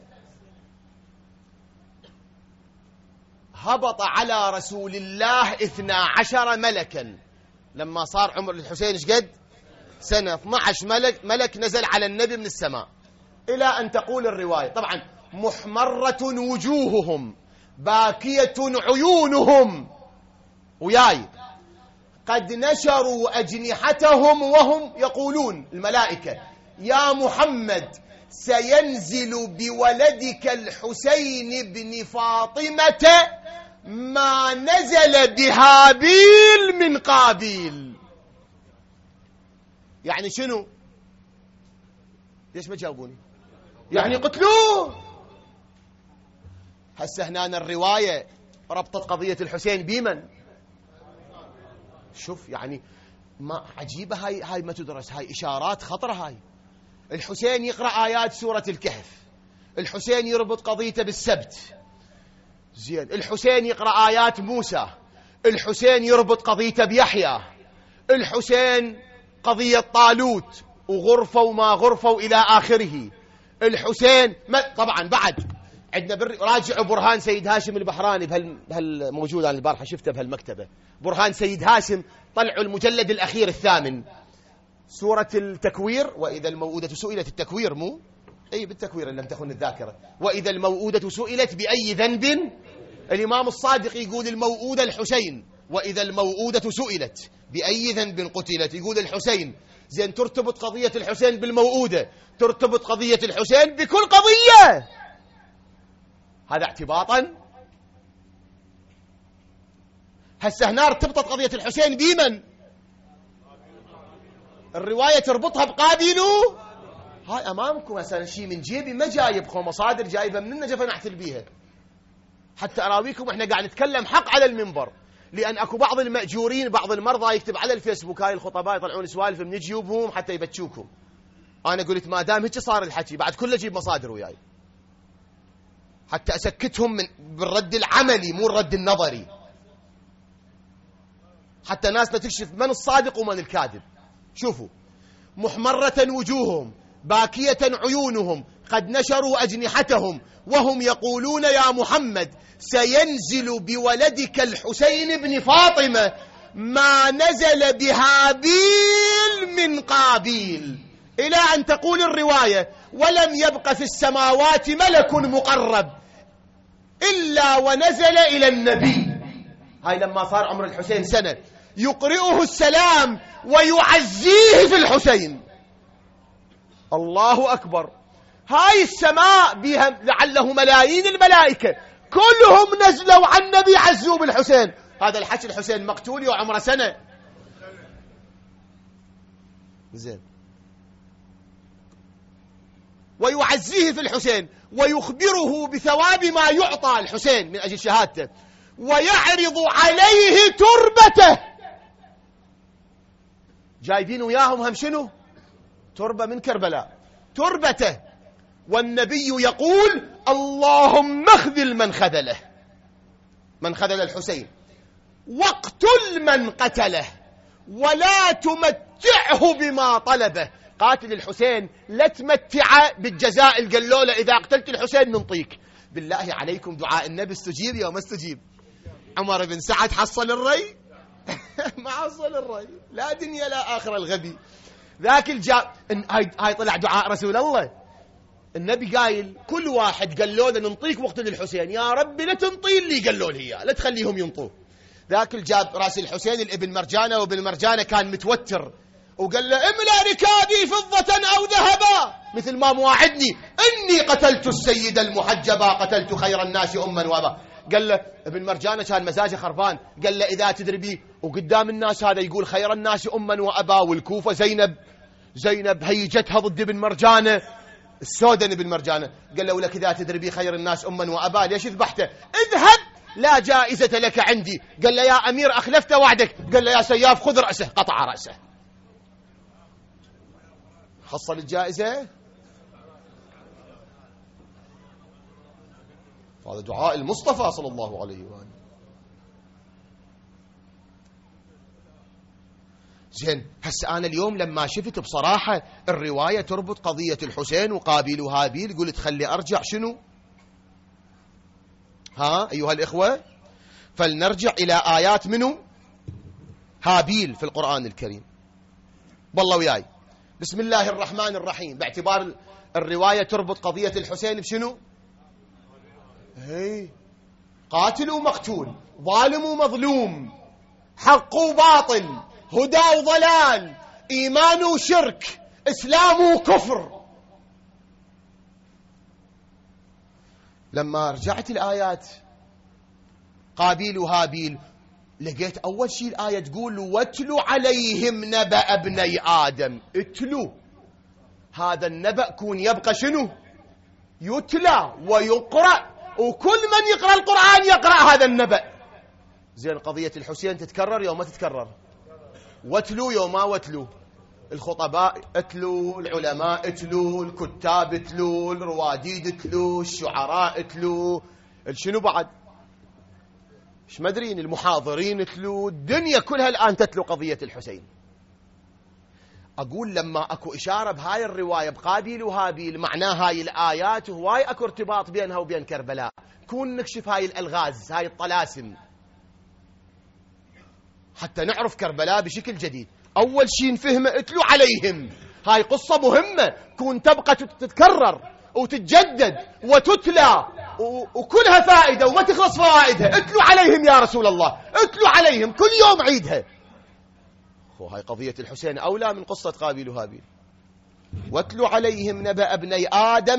هبط على رسول الله 12 ملكا لما صار عمر الحسين ايش قد؟ سنة. 12 ملك نزل على النبي من السماء، إلى أن تقول الرواية طبعا محمرة وجوههم باكية عيونهم وياي قد نشروا أجنحتهم وهم يقولون الملائكة يا محمد سينزل بولدك الحسين بن فاطمة ما نزل بهابيل من قابيل. يعني شنو؟ ليش ما جاوبوني؟ يعني قتلوه. هسه هنا الرواية ربطت قضية الحسين بمن؟ شوف يعني ما عجيبة هاي ما تدرس، هاي إشارات خطرة. هاي الحسين يقرأ آيات سورة الكهف، الحسين يربط قضيته بالسبت، زين، الحسين يقرأ آيات موسى، الحسين يربط قضيته بيحيى، الحسين قضية طالوت وغرفة وما غرفة إلى آخره. الحسين طبعا بعد عندنا راجعوا برهان سيد هاشم البحراني موجود عن البارحة شفته بهالمكتبة، برهان سيد هاشم طلعوا المجلد الأخير الثامن سورة التكوير، وإذا الموءودة سئلت، التكوير مو أي بالتكوير إن لم تخن الذاكرة، وإذا الموءودة سئلت بأي ذنب، الإمام الصادق يقول الموءودة الحسين، وإذا الموءودة سئلت بأي ذنب قتلت يقول الحسين. زين، ترتبط قضية الحسين بالموءودة، ترتبط قضية الحسين بكل قضية، هذا اعتباطا. هسه هنا ارتبطت قضية الحسين بمن؟ الرواية تربطها بقابيلو. هاي أمامكم هسه شيء من جيبي ما جايبكم، مصادر جايبة من النجف نحتل بيها حتى أراويكم احنا قاعد نتكلم حق على المنبر، لأن أكو بعض المأجورين بعض المرضى يكتب على الفيسبوك هاي الخطباء يطلعون سوالف من جيوبهم حتى يبتشوكم. أنا قلت ما دام هيك صار الحكي بعد كله جيب مصادر وياي حتى أسكتهم بالرد العملي مو الرد النظري، حتى ناس تكشف من الصادق ومن الكاذب. شوفوا، محمرة وجوههم باكية عيونهم قد نشروا أجنحتهم وهم يقولون يا محمد سينزل بولدك الحسين بن فاطمة ما نزل بهابيل من قابيل، إلى أن تقول الرواية ولم يبق في السماوات ملك مقرب إلا ونزل إلى النبي. هاي لما صار عمر الحسين سنة يقرئه السلام ويعزيه في الحسين. الله أكبر. هاي السماء بها لعله ملايين الملائكة كلهم نزلوا عن النبي عزوا بالحسين. هذا الحكي الحسين مقتول وعمره سنة. زين، ويعزيه في الحسين ويخبره بثواب ما يعطى الحسين من أجل شهادته، ويعرض عليه تربته. جايبين وياهم هم شنو؟ تربة من كربلاء، تربته. والنبي يقول اللهم اخذل من خذله، من خذل الحسين، واقتل من قتله، ولا تمتعه بما طلبه. قاتل الحسين لا تمتعه بالجزاء اللي قال له إذا قتلت الحسين ننطيك. بالله عليكم دعاء النبي استجيب يا ما استجيب؟ عمر بن سعد حصل الري؟ ما حصل الري، لا دنيا لا آخرة الغبي ذاك هاي طلع دعاء رسول الله. النبي قايل كل واحد قال له ننطيك واقتل الحسين، يا ربي لا تنطي اللي قالوا له اياه، لا تخليهم ينطوه. ذاك الجاب راس الحسين الابن مرجانه، وابن مرجانه كان متوتر وقال له املا ركابي فضة او ذهبا مثل ما مواعدني اني قتلت السيد المحجبا قتلت خير الناس اما وابا. قال له ابن مرجانه كان مزاجه خربان، قال له اذا تدري بي وقدام الناس هذا يقول خير الناس اما وابا، والكوفه زينب هيجتها ضد ابن مرجانه السودان ابن مرجانه. قال له ولك اذا تدري بي خير الناس اما وابا ليش ذبحته؟ اذهب لا جائزة لك عندي. قال له يا أمير أخلفت وعدك. قال له يا سياف خذ رأسه. قطع رأسه. حصل الجائزة. هذا دعاء المصطفى صلى الله عليه وآله. زين، هسه أنا اليوم لما شفت بصراحة الرواية تربط قضية الحسين وقابيل وهابيل، قلت خلي أرجع شنو؟ ها أيها الإخوة، فلنرجع إلى آيات منه هابيل في القرآن الكريم. والله وياي. بسم الله الرحمن الرحيم. باعتبار الرواية تربط قضية الحسين بشنو؟ هي قاتل ومقتول، ظالم ومظلوم، حق وباطل، هدى وضلال، إيمان وشرك، إسلام وكفر. لما رجعت الآيات قابيل وهابيل لقيت أول شيء الآية تقول واتلوا عليهم نبأ ابني آدم. اتلوا، هذا النبأ كون يبقى شنو؟ يتلى ويقرأ، وكل من يقرأ القرآن يقرأ هذا النبأ. زين، قضية الحسين تتكرر يوم ما تتكرر؟ واتلوا يوم ما واتلوا. الخطباء اتلوا، العلماء اتلوا، الكتاب اتلوا، الرواديد اتلوا، الشعراء اتلوا، شنو بعد؟ مش مدرين، المحاضرين اتلوا، الدنيا كلها الآن تتلو قضية الحسين. أقول لما أكو إشارة بهاي الرواية بقابيل وهابيل، معناه هاي الآيات وهواي أكو ارتباط بينها وبين كربلاء. كون نكشف هاي الألغاز، هاي الطلاسم، حتى نعرف كربلاء بشكل جديد. أول شيء نفهم اتلوا عليهم، هاي قصة مهمة كون تبقى تتكرر وتتجدد وتتلى وكلها فائدة وما تخلص فوائدها. اتلوا عليهم يا رسول الله، اتلوا عليهم كل يوم عيدها. هاي قضية الحسين أولى من قصة قابيل وهابيل. واتلوا عليهم نبأ ابني آدم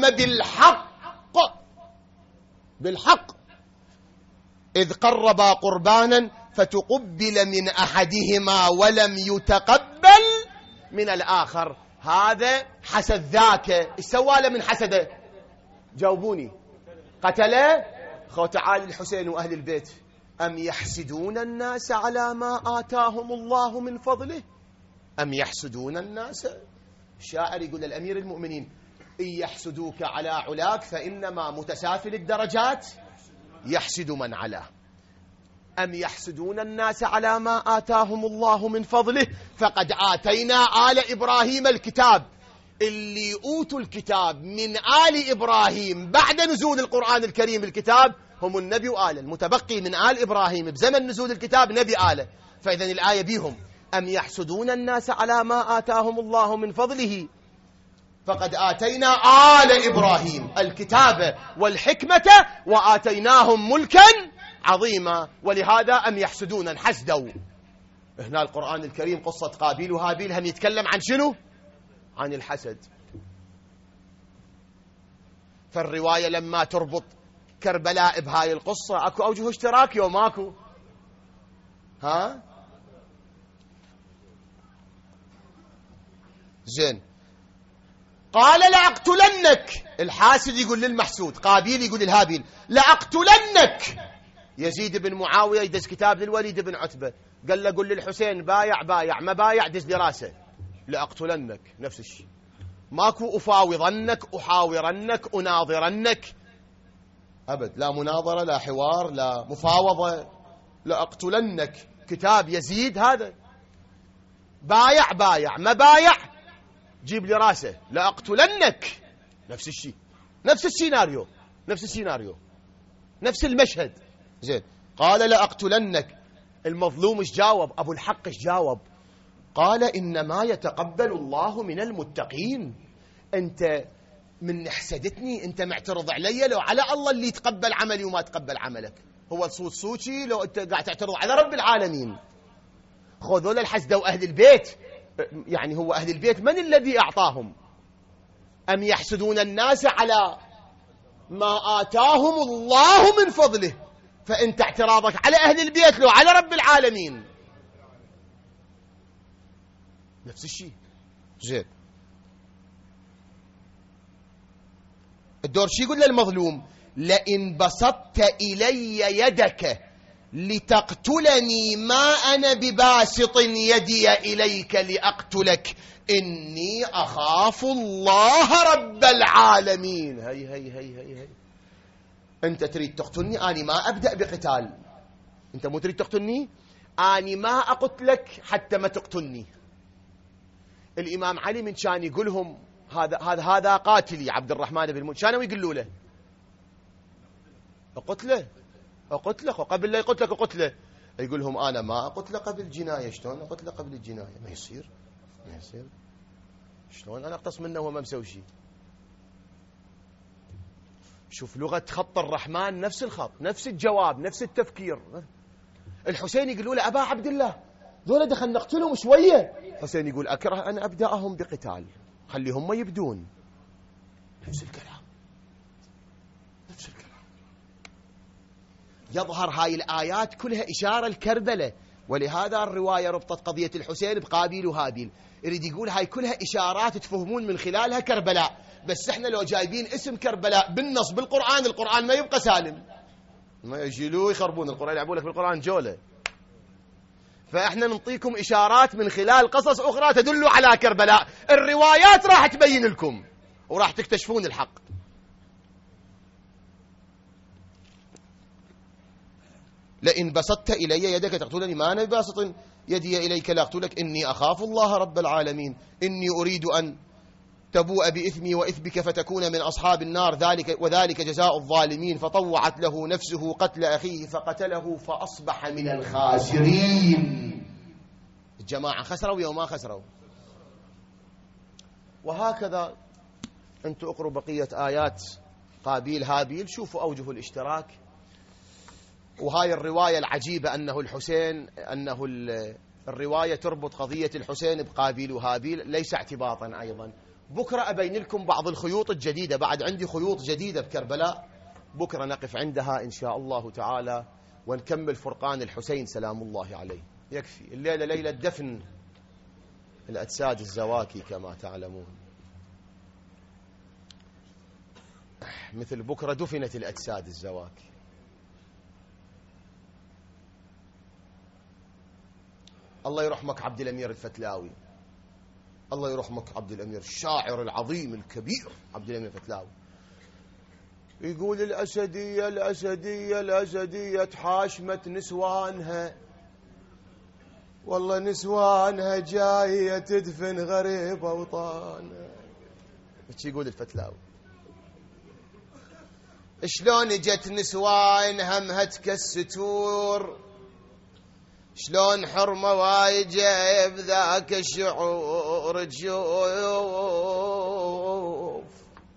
بالحق إذ قربا قربانا فتقبل من أحدهما ولم يتقبل من الآخر. هذا حسد ذاك. ايش سوى من حسده؟ جاوبوني. قتله. خو تعالي الحسين وأهل البيت. أم يحسدون الناس على ما آتاهم الله من فضله؟ أم يحسدون الناس؟ الشاعر يقول للأمير المؤمنين إن يحسدوك على علاك فإنما متسافل الدرجات يحسد من علاه. أم يحسدون الناس على ما آتاهم الله من فضله فقد آتينا آل إبراهيم الكتاب. اللي أوتوا الكتاب من آل إبراهيم بعد نزول القرآن الكريم الكتاب هم النبي وآله. المتبقي من آل إبراهيم بزمن نزول الكتاب نبي آله. فإذن الآية بيهم أم يحسدون الناس على ما آتاهم الله من فضله فقد آتينا آل إبراهيم الكتاب والحكمة وآتيناهم ملكا عظيما. ولهذا أم يحسدون انحسدوا. هنا القرآن الكريم قصة قابيل وهابيل هم يتكلم عن شنو؟ عن الحسد. فالرواية لما تربط كربلاء بهاي القصة أكو أوجه اشتراك يوم أكو؟ ها؟ زين. قال لأقتلنك. الحاسد يقول للمحسود، قابيل يقول للهابيل لأقتلنك. يزيد بن معاوية يدز كتاب للوليد بن عتبة، قال له قل للحسين بايع بايع، ما بايع دز لي راسه. لأقتلنك نفس الشيء. ماكو أفاوضنك، أحاورنك، أناظرنك، أبد. لا مناظرة، لا حوار، لا مفاوضة. لأقتلنك. كتاب يزيد هذا. بايع بايع، ما بايع جيب لي راسه. لأقتلنك نفس الشيء، نفس السيناريو، نفس السيناريو، نفس المشهد. زين. قال لأقتلنك. المظلوم ايش جاوب؟ أبو الحق ايش جاوب؟ قال إنما يتقبل الله من المتقين. أنت من حسدتني، أنت معترض علي، لو على الله اللي يتقبل عملي وما تقبل عملك. هو الصوت صوتي لو أنت قاعد تعترض على رب العالمين. خذوا الحسدة أهل البيت، يعني هو أهل البيت من الذي أعطاهم؟ أم يحسدون الناس على ما آتاهم الله من فضله. فأنت اعتراضك على أهل البيت لو على رب العالمين نفس الشيء. زين. الدور شي يقول للمظلوم لئن بسطت إلي يدك لتقتلني ما أنا بباسط يدي إليك لأقتلك إني أخاف الله رب العالمين. هي هي هي هي هي. أنت تريد تقتلني، أنا ما أبدأ بقتال. أنت مو تريد تقتلني، أنا ما أقتلك حتى ما تقتلني. الإمام علي من كان يقولهم هذا قاتلي عبد الرحمن بن المنذر، كانوا يقولوا له أقتله قبل لا يقتلك أقتله. يقول لهم أنا ما أقتله قبل جناية. شلون أقتله قبل الجناية؟ ما يصير. شلون أنا أقتص منه وما مسوي شيء؟ شوف لغة خط الرحمن، نفس الخط، نفس الجواب، نفس التفكير. الحسين يقولوا له أبا عبد الله ذولا دخل نقتلهم شوية. حسين يقول أكره أن أبدأهم بقتال، خليهم ما يبدون. نفس الكلام. يظهر هاي الآيات كلها إشارة لكربلة، ولهذا الرواية ربطت قضية الحسين بقابيل وهابيل. يريد يقول هاي كلها إشارات تفهمون من خلالها كربلاء، بس احنا لو جايبين اسم كربلاء بالنص بالقرآن، القرآن ما يبقى سالم، ما يجيلوا يخربون القرآن، يلعبوا لك بالقرآن جولة. فاحنا نعطيكم إشارات من خلال قصص أخرى تدل على كربلاء. الروايات راح تبين لكم وراح تكتشفون الحق. لئن بسطت إلي يدك تقتلني ما أنا باسط يدي إليك لأقتلك إني أخاف الله رب العالمين إني أريد أن تبوء بإثمي وإثمك فتكون من أصحاب النار وذلك جزاء الظالمين. فطوعت له نفسه قتل أخيه فقتله فأصبح من الخاسرين. الجماعة خسروا يوم ما خسروا. وهكذا أنتم اقروا بقية آيات قابيل هابيل، شوفوا أوجه الاشتراك. وهاي الرواية العجيبة أنه الحسين، أنه الرواية تربط قضية الحسين بقابيل وهابيل ليس اعتباطا. أيضا بكرة أبين لكم بعض الخيوط الجديدة، بعد عندي خيوط جديدة بكربلاء، بكرة نقف عندها إن شاء الله تعالى ونكمل فرقان الحسين سلام الله عليه. يكفي الليلة ليلة دفن الأجساد الزواكي كما تعلمون، مثل بكرة دفنت الأجساد الزواكي. الله يرحمك عبد الأمير الفتلاوي، الله يرحمك عبد الأمير الشاعر العظيم الكبير عبد الأمير الفتلاوي، يقول الأسدية الأسدية الأسدية تحاشمت نسوانها، والله نسوانها جاية تدفن غريب أوطانها. ايش يقول الفتلاوي؟ شلون جت نسوان همها تكستور، شلون حرمة وايجة بذاك الشعور تشوف،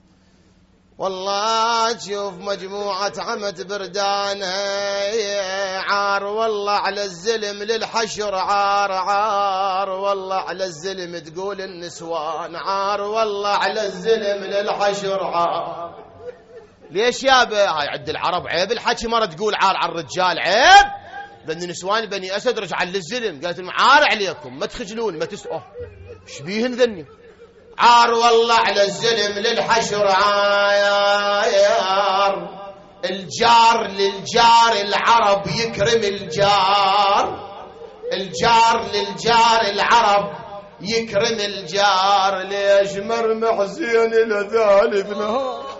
والله تشوف مجموعة عمد بردانها عار، والله على الزلم للحشر عار عار، والله على الزلم تقول النسوان عار، والله على الزلم للحشر عار. ليش يابا؟ هاي عند العرب عيب الحكي، مرة تقول عار على الرجال عيب، بني نسوان بني أسد رجع للزلم، قالت لهم عار عليكم ما تخجلون ما تسأوا ايش بيهن ذني عار، والله على الزلم للحشر عار. الجار للجار العرب يكرم الجار، الجار للجار العرب يكرم الجار. ليش مرمح زين لذالب نهار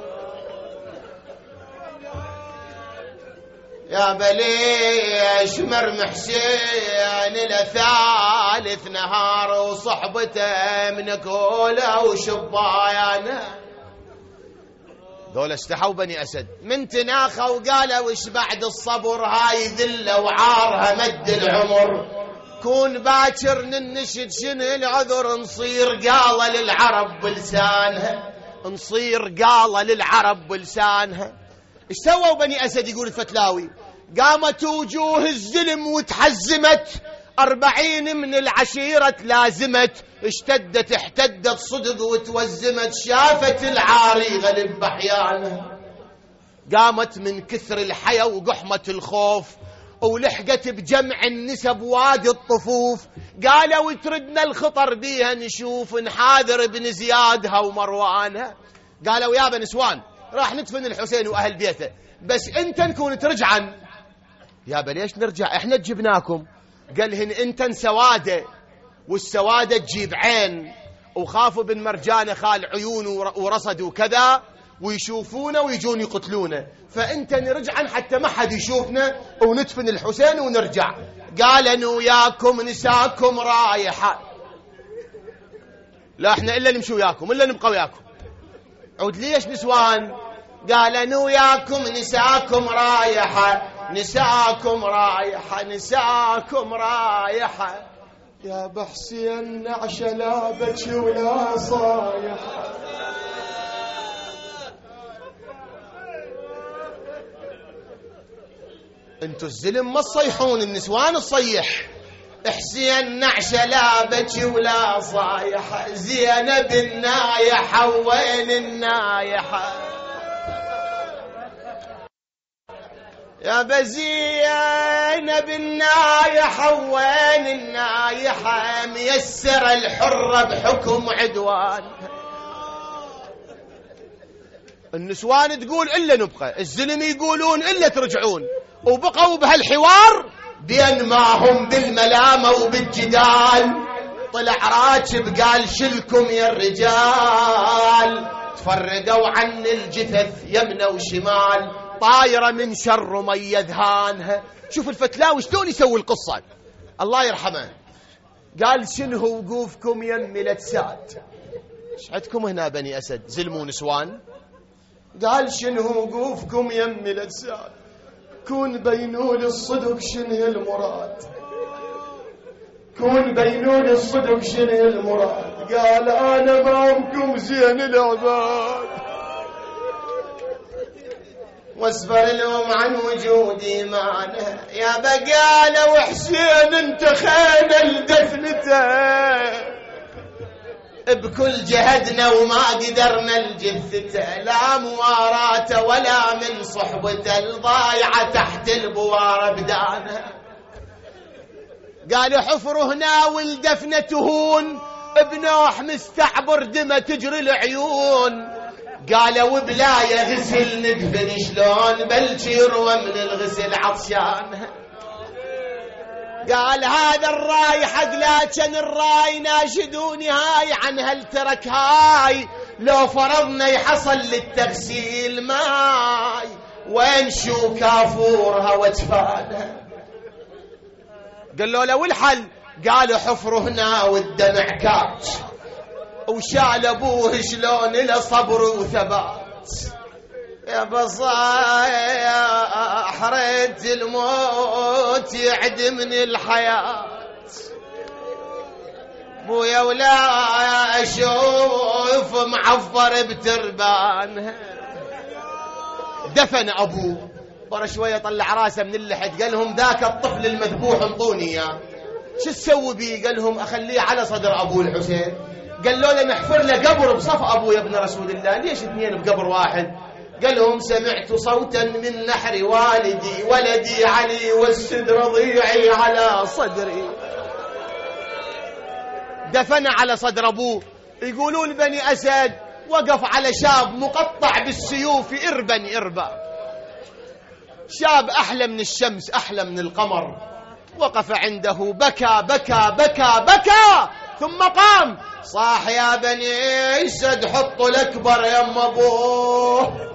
يا بليش مرمح حسين لثالث نهار، وصحبته من كوله وشبايانه. ذولا استحوا بني أسد من تناخوا وقالوا وش بعد الصبر، هاي ذلة وعارها مد العمر، كون باكر ننشد شنو العذر، نصير قالة للعرب بلسانها، نصير قالة للعرب بلسانها. ايش سووا بني أسد؟ يقول الفتلاوي قامت وجوه الزلم وتحزمت، 40 من العشيرة لازمت، اشتدت احتدت صدق وتوزمت، شافت العاري غلب بحيانها، قامت من كثر الحيا وقحمة الخوف، ولحقت بجمع النسب وادي الطفوف، قالوا تردنا الخطر بيها نشوف، نحاذر بن زيادها ومروانها. قالوا يا بنسوان راح ندفن الحسين وأهل بيته، بس أنت نكون ترجعن. يابا ليش نرجع؟ إحنا جبناكم. قالهن أنت سوادة، والسوادة تجيب عين، وخافوا بن مرجانة خال عيون ورصد وكذا، ويشوفونا ويجون يقتلونا، فأنت نرجعن حتى ما حد يشوفنا وندفن الحسين ونرجع. قال أنا وياكم نساكم رايحة، لا احنا إلا نمشي وياكم، إلا نبقى وياكم. عود ليش نسوان؟ قال أنا وياكم نساكم رايحة، نساكم رايحة، نساكم رايحة. يا بحسين نعش لا بكي ولا صايحة. انتو الزلم ما تصيحون، النسوان تصيح. حسين نعش لا بكي ولا صايحة، زينب النايحة وين النايحة؟ يا بزينب النايحة وين النايحة؟ ميسر الحرة بحكم عدوان. النسوان تقول إلا نبقى، الزلم يقولون إلا ترجعون، وبقوا بهالحوار بين ما هم بالملامة وبالجدال. طلع راكب قال شلكم يا الرجال، تفرقوا عن الجثث يمنى وشمال، طايرة من شر مي ذهانها. شوف الفتلاوي شلون يسوي القصة، الله يرحمه. قال شنو وقوفكم يمي لتساد؟ ايش عندكم هنا بني أسد زلموا نسوان؟ قال شنو وقوفكم يمي لتساد؟ كون بينون الصدق شنو المراد؟ كون بينون الصدق شنو المراد؟ قال أنا مامكم زين العباد، واصبر لهم عن وجود إيمانه. يا بقالة وحسين انت خينا لدفنته، بكل جهدنا وما قدرنا الجثته، لا مواراته ولا من صحبته، الضايعة تحت البوار بدانه. قالوا حفر هنا والدفنة تهون، بنوح مستعبر دمه تجري العيون. قالوا بلاية غسل ندفن شلون، بلشي يروى من الغسل عطشان. قال هذا الراي حق لكن الراي ناشدوني هاي عن هالترك هاي، لو فرضنا يحصل للتغسيل ماي، وين شو كافورها وجفانها؟ قالوا له والحل؟ قالوا حفر هنا والدمع كاتش، وشال ابوه شلون له صبر وثبات. يا بصايا حريت الموت يعدمني الحياة، بويا ولا اشوف معفر بتربان. دفن ابوه، برا شويه طلع راسه من اللحد، قال لهم ذاك الطفل المذبوح انطوني اياه، شو تسوي بيه؟ قال لهم اخليه على صدر ابو الحسين. قالوا له نحفر له قبر بصف ابوه يا ابن رسول الله، ليش اثنين بقبر واحد؟ قال لهم سمعت صوتا من نحر والدي، ولدي علي والسد رضيعي على صدري. دفن على صدر ابوه. يقولون بني اسد وقف على شاب مقطع بالسيوف اربا اربا، شاب احلى من الشمس احلى من القمر، وقف عنده بكى بكى بكى بكى، ثم قام صاح يا بني اسد حطوا الاكبر يم ابوه،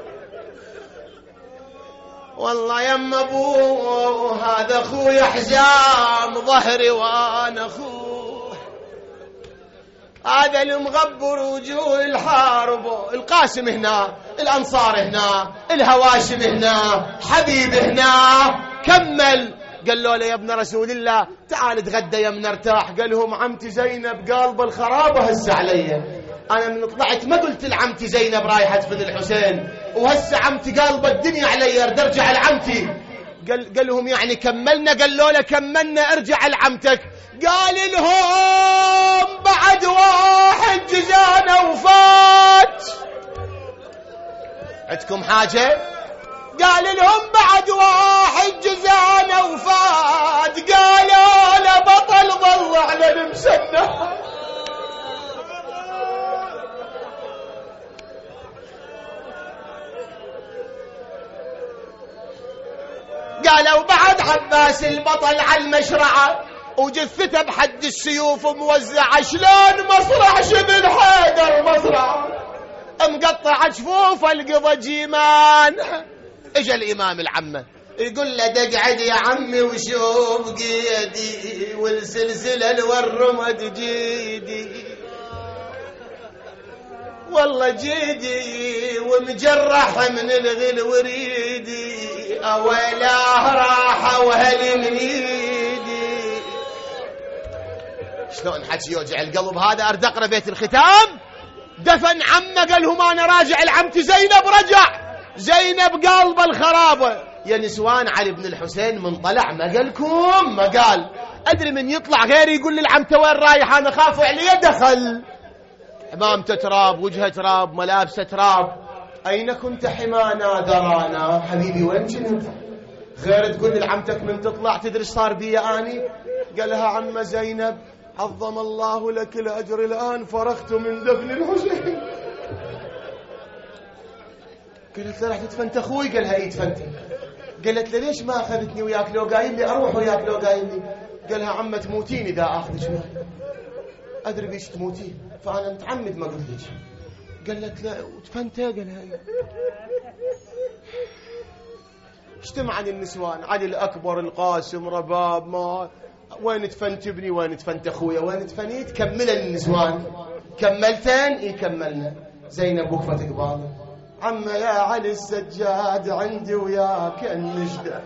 والله يم ابوه هذا اخوي حزام ظهري وانا اخوه، هذا المغبر وجوه الحارب. القاسم هنا، الانصار هنا، الهواشم هنا، حبيب هنا. كمل قال له يا ابن رسول الله تعال اتغدى يا من ارتاح. قال لهم عمتي زينب قلب الخرابه هسه علي، انا من طلعت ما قلت لعمتي زينب رايحه تفد الحسين، وهسه عمتي قلب الدنيا علي ارد ارجع لعمتي. قال لهم يعني كملنا؟ قال له كملنا ارجع لعمتك. قال لهم بعد واحد جزانا وفات، عندكم حاجه؟ قال لهم بعد واحد جزانا وفات. قالوا لا بطل ظل على المسنة. قالوا بعد عباس البطل على المشرعة وجثته بحد السيوف موزعة، شلون مصرع شبل حيدر مصرع مقطع جفوف القضى جيمان. اجا الامام العمه يقول له دقعد يا عمي وشوف قيدي والسلسله والرمد جيدي، والله جيدي ومجرح من الغل وريدي، اويلاه راح وهلي من ايدي. شلون حكي يوجع القلب هذا. ارد اقرا بيت الختام. دفن عمه قال لهم انا راجع لعمتي زينب. رجع زينب قلب الخرابه. يا نسوان علي بن الحسين من طلع ما قالكم ما قال. ادري من يطلع غيري يقول للعمته وين رايح انا خاف عليه. دخل حمامته تراب، وجهه تراب، ملابسه تراب. اين كنت حمانا درانا؟ حبيبي وين كنت؟ غير تقول لعمتك من تطلع تدري صار بي اني؟ قالها عمه زينب عظم الله لك الاجر الان فرغت من دفن الحسين. قالت له راح تدفنت اخوي؟ قالها اي دفنته. قالت له ليش ما اخذتني وياك لو قايل لي اروح وياك لو قايل لي؟ قالها عمه تموتين اذا اخذك معي. ادري بيش تموتين فانا متعمد ما قلت لك. قالت لا ودفنته؟ قالها اي. اجتمعن النسوان علي الاكبر القاسم رباب ما وين دفنت ابني وين دفنت اخويا وين دفنيت؟ كملن النسوان. كملتين؟ اي كملنا. زينب وقفت قباله. عم يا علي السجاد عندي وياك النجدة،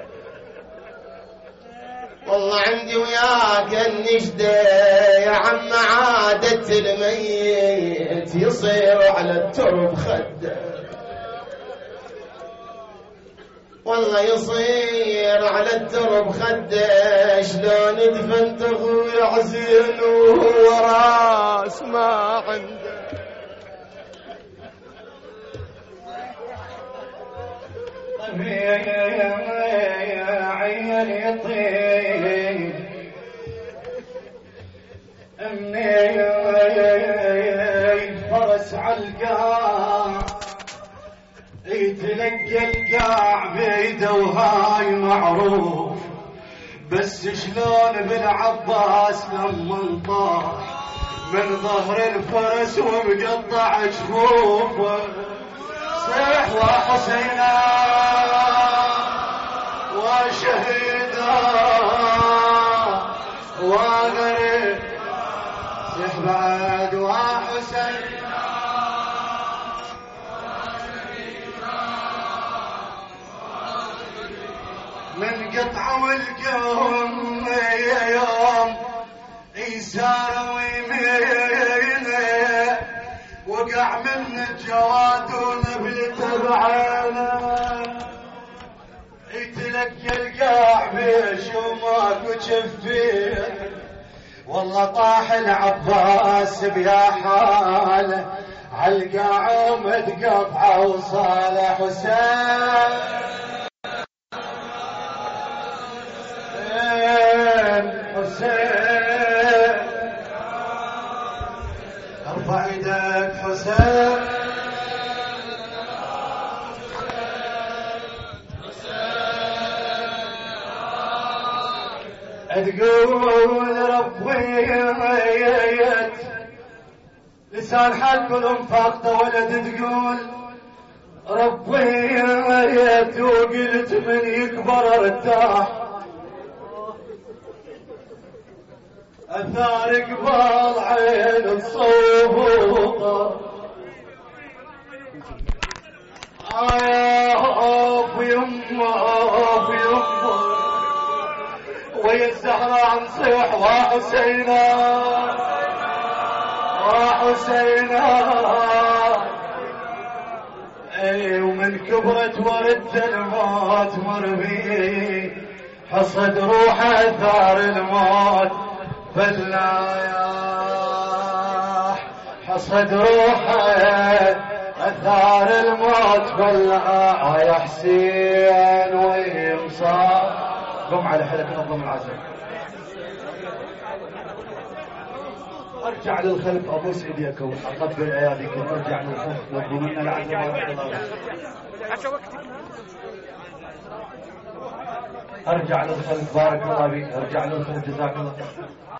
والله عندي وياك النجدة يا عم عادة الميت يصير على الترب خده، والله يصير على الترب خده. شلون دفنت اخويا حسين وهو راس ما عنده؟ يا عيال يطيب منين فرس عالقاع يتلقى القاع بيده وهاي معروف. بس شلون بالعباس لما طاح من ظهر الفرس ومقطع جفوفه صيح وحسينا وشهيدا وغريب صيح بعد وحسينا من قطع والقوم يوم يسار ويمينه وقع من الجواد ونبل تبعنا يتلقى القاع بيش وماكو جفيه. والله طاح العباس بيا حاله عالقاع ومتقطعه وصال حسين حسين ارفع ايدك حسين تقول ربيت لسان حال كلهم فاقده ولد تقول ربيت وقلت من يكبر ارتاح اثار قبال عين الصوبوطه في يمه في يمه ويا الزهراء نصيح وحسينا وحسينا اي ومن كبرت ورد الموت مربي حصد روحه اثار الموت فلاح حصد روحه اثار الموت فلاح يا حسين ويمصار. قم على حلك نظم العزم. ارجع للخلف ابوس ايديكم اقبل اياديكم ارجع للخلف وضمنا العزم. ارجع للخلف، بارك الله فيك، ارجع للخلف، جزاك الله.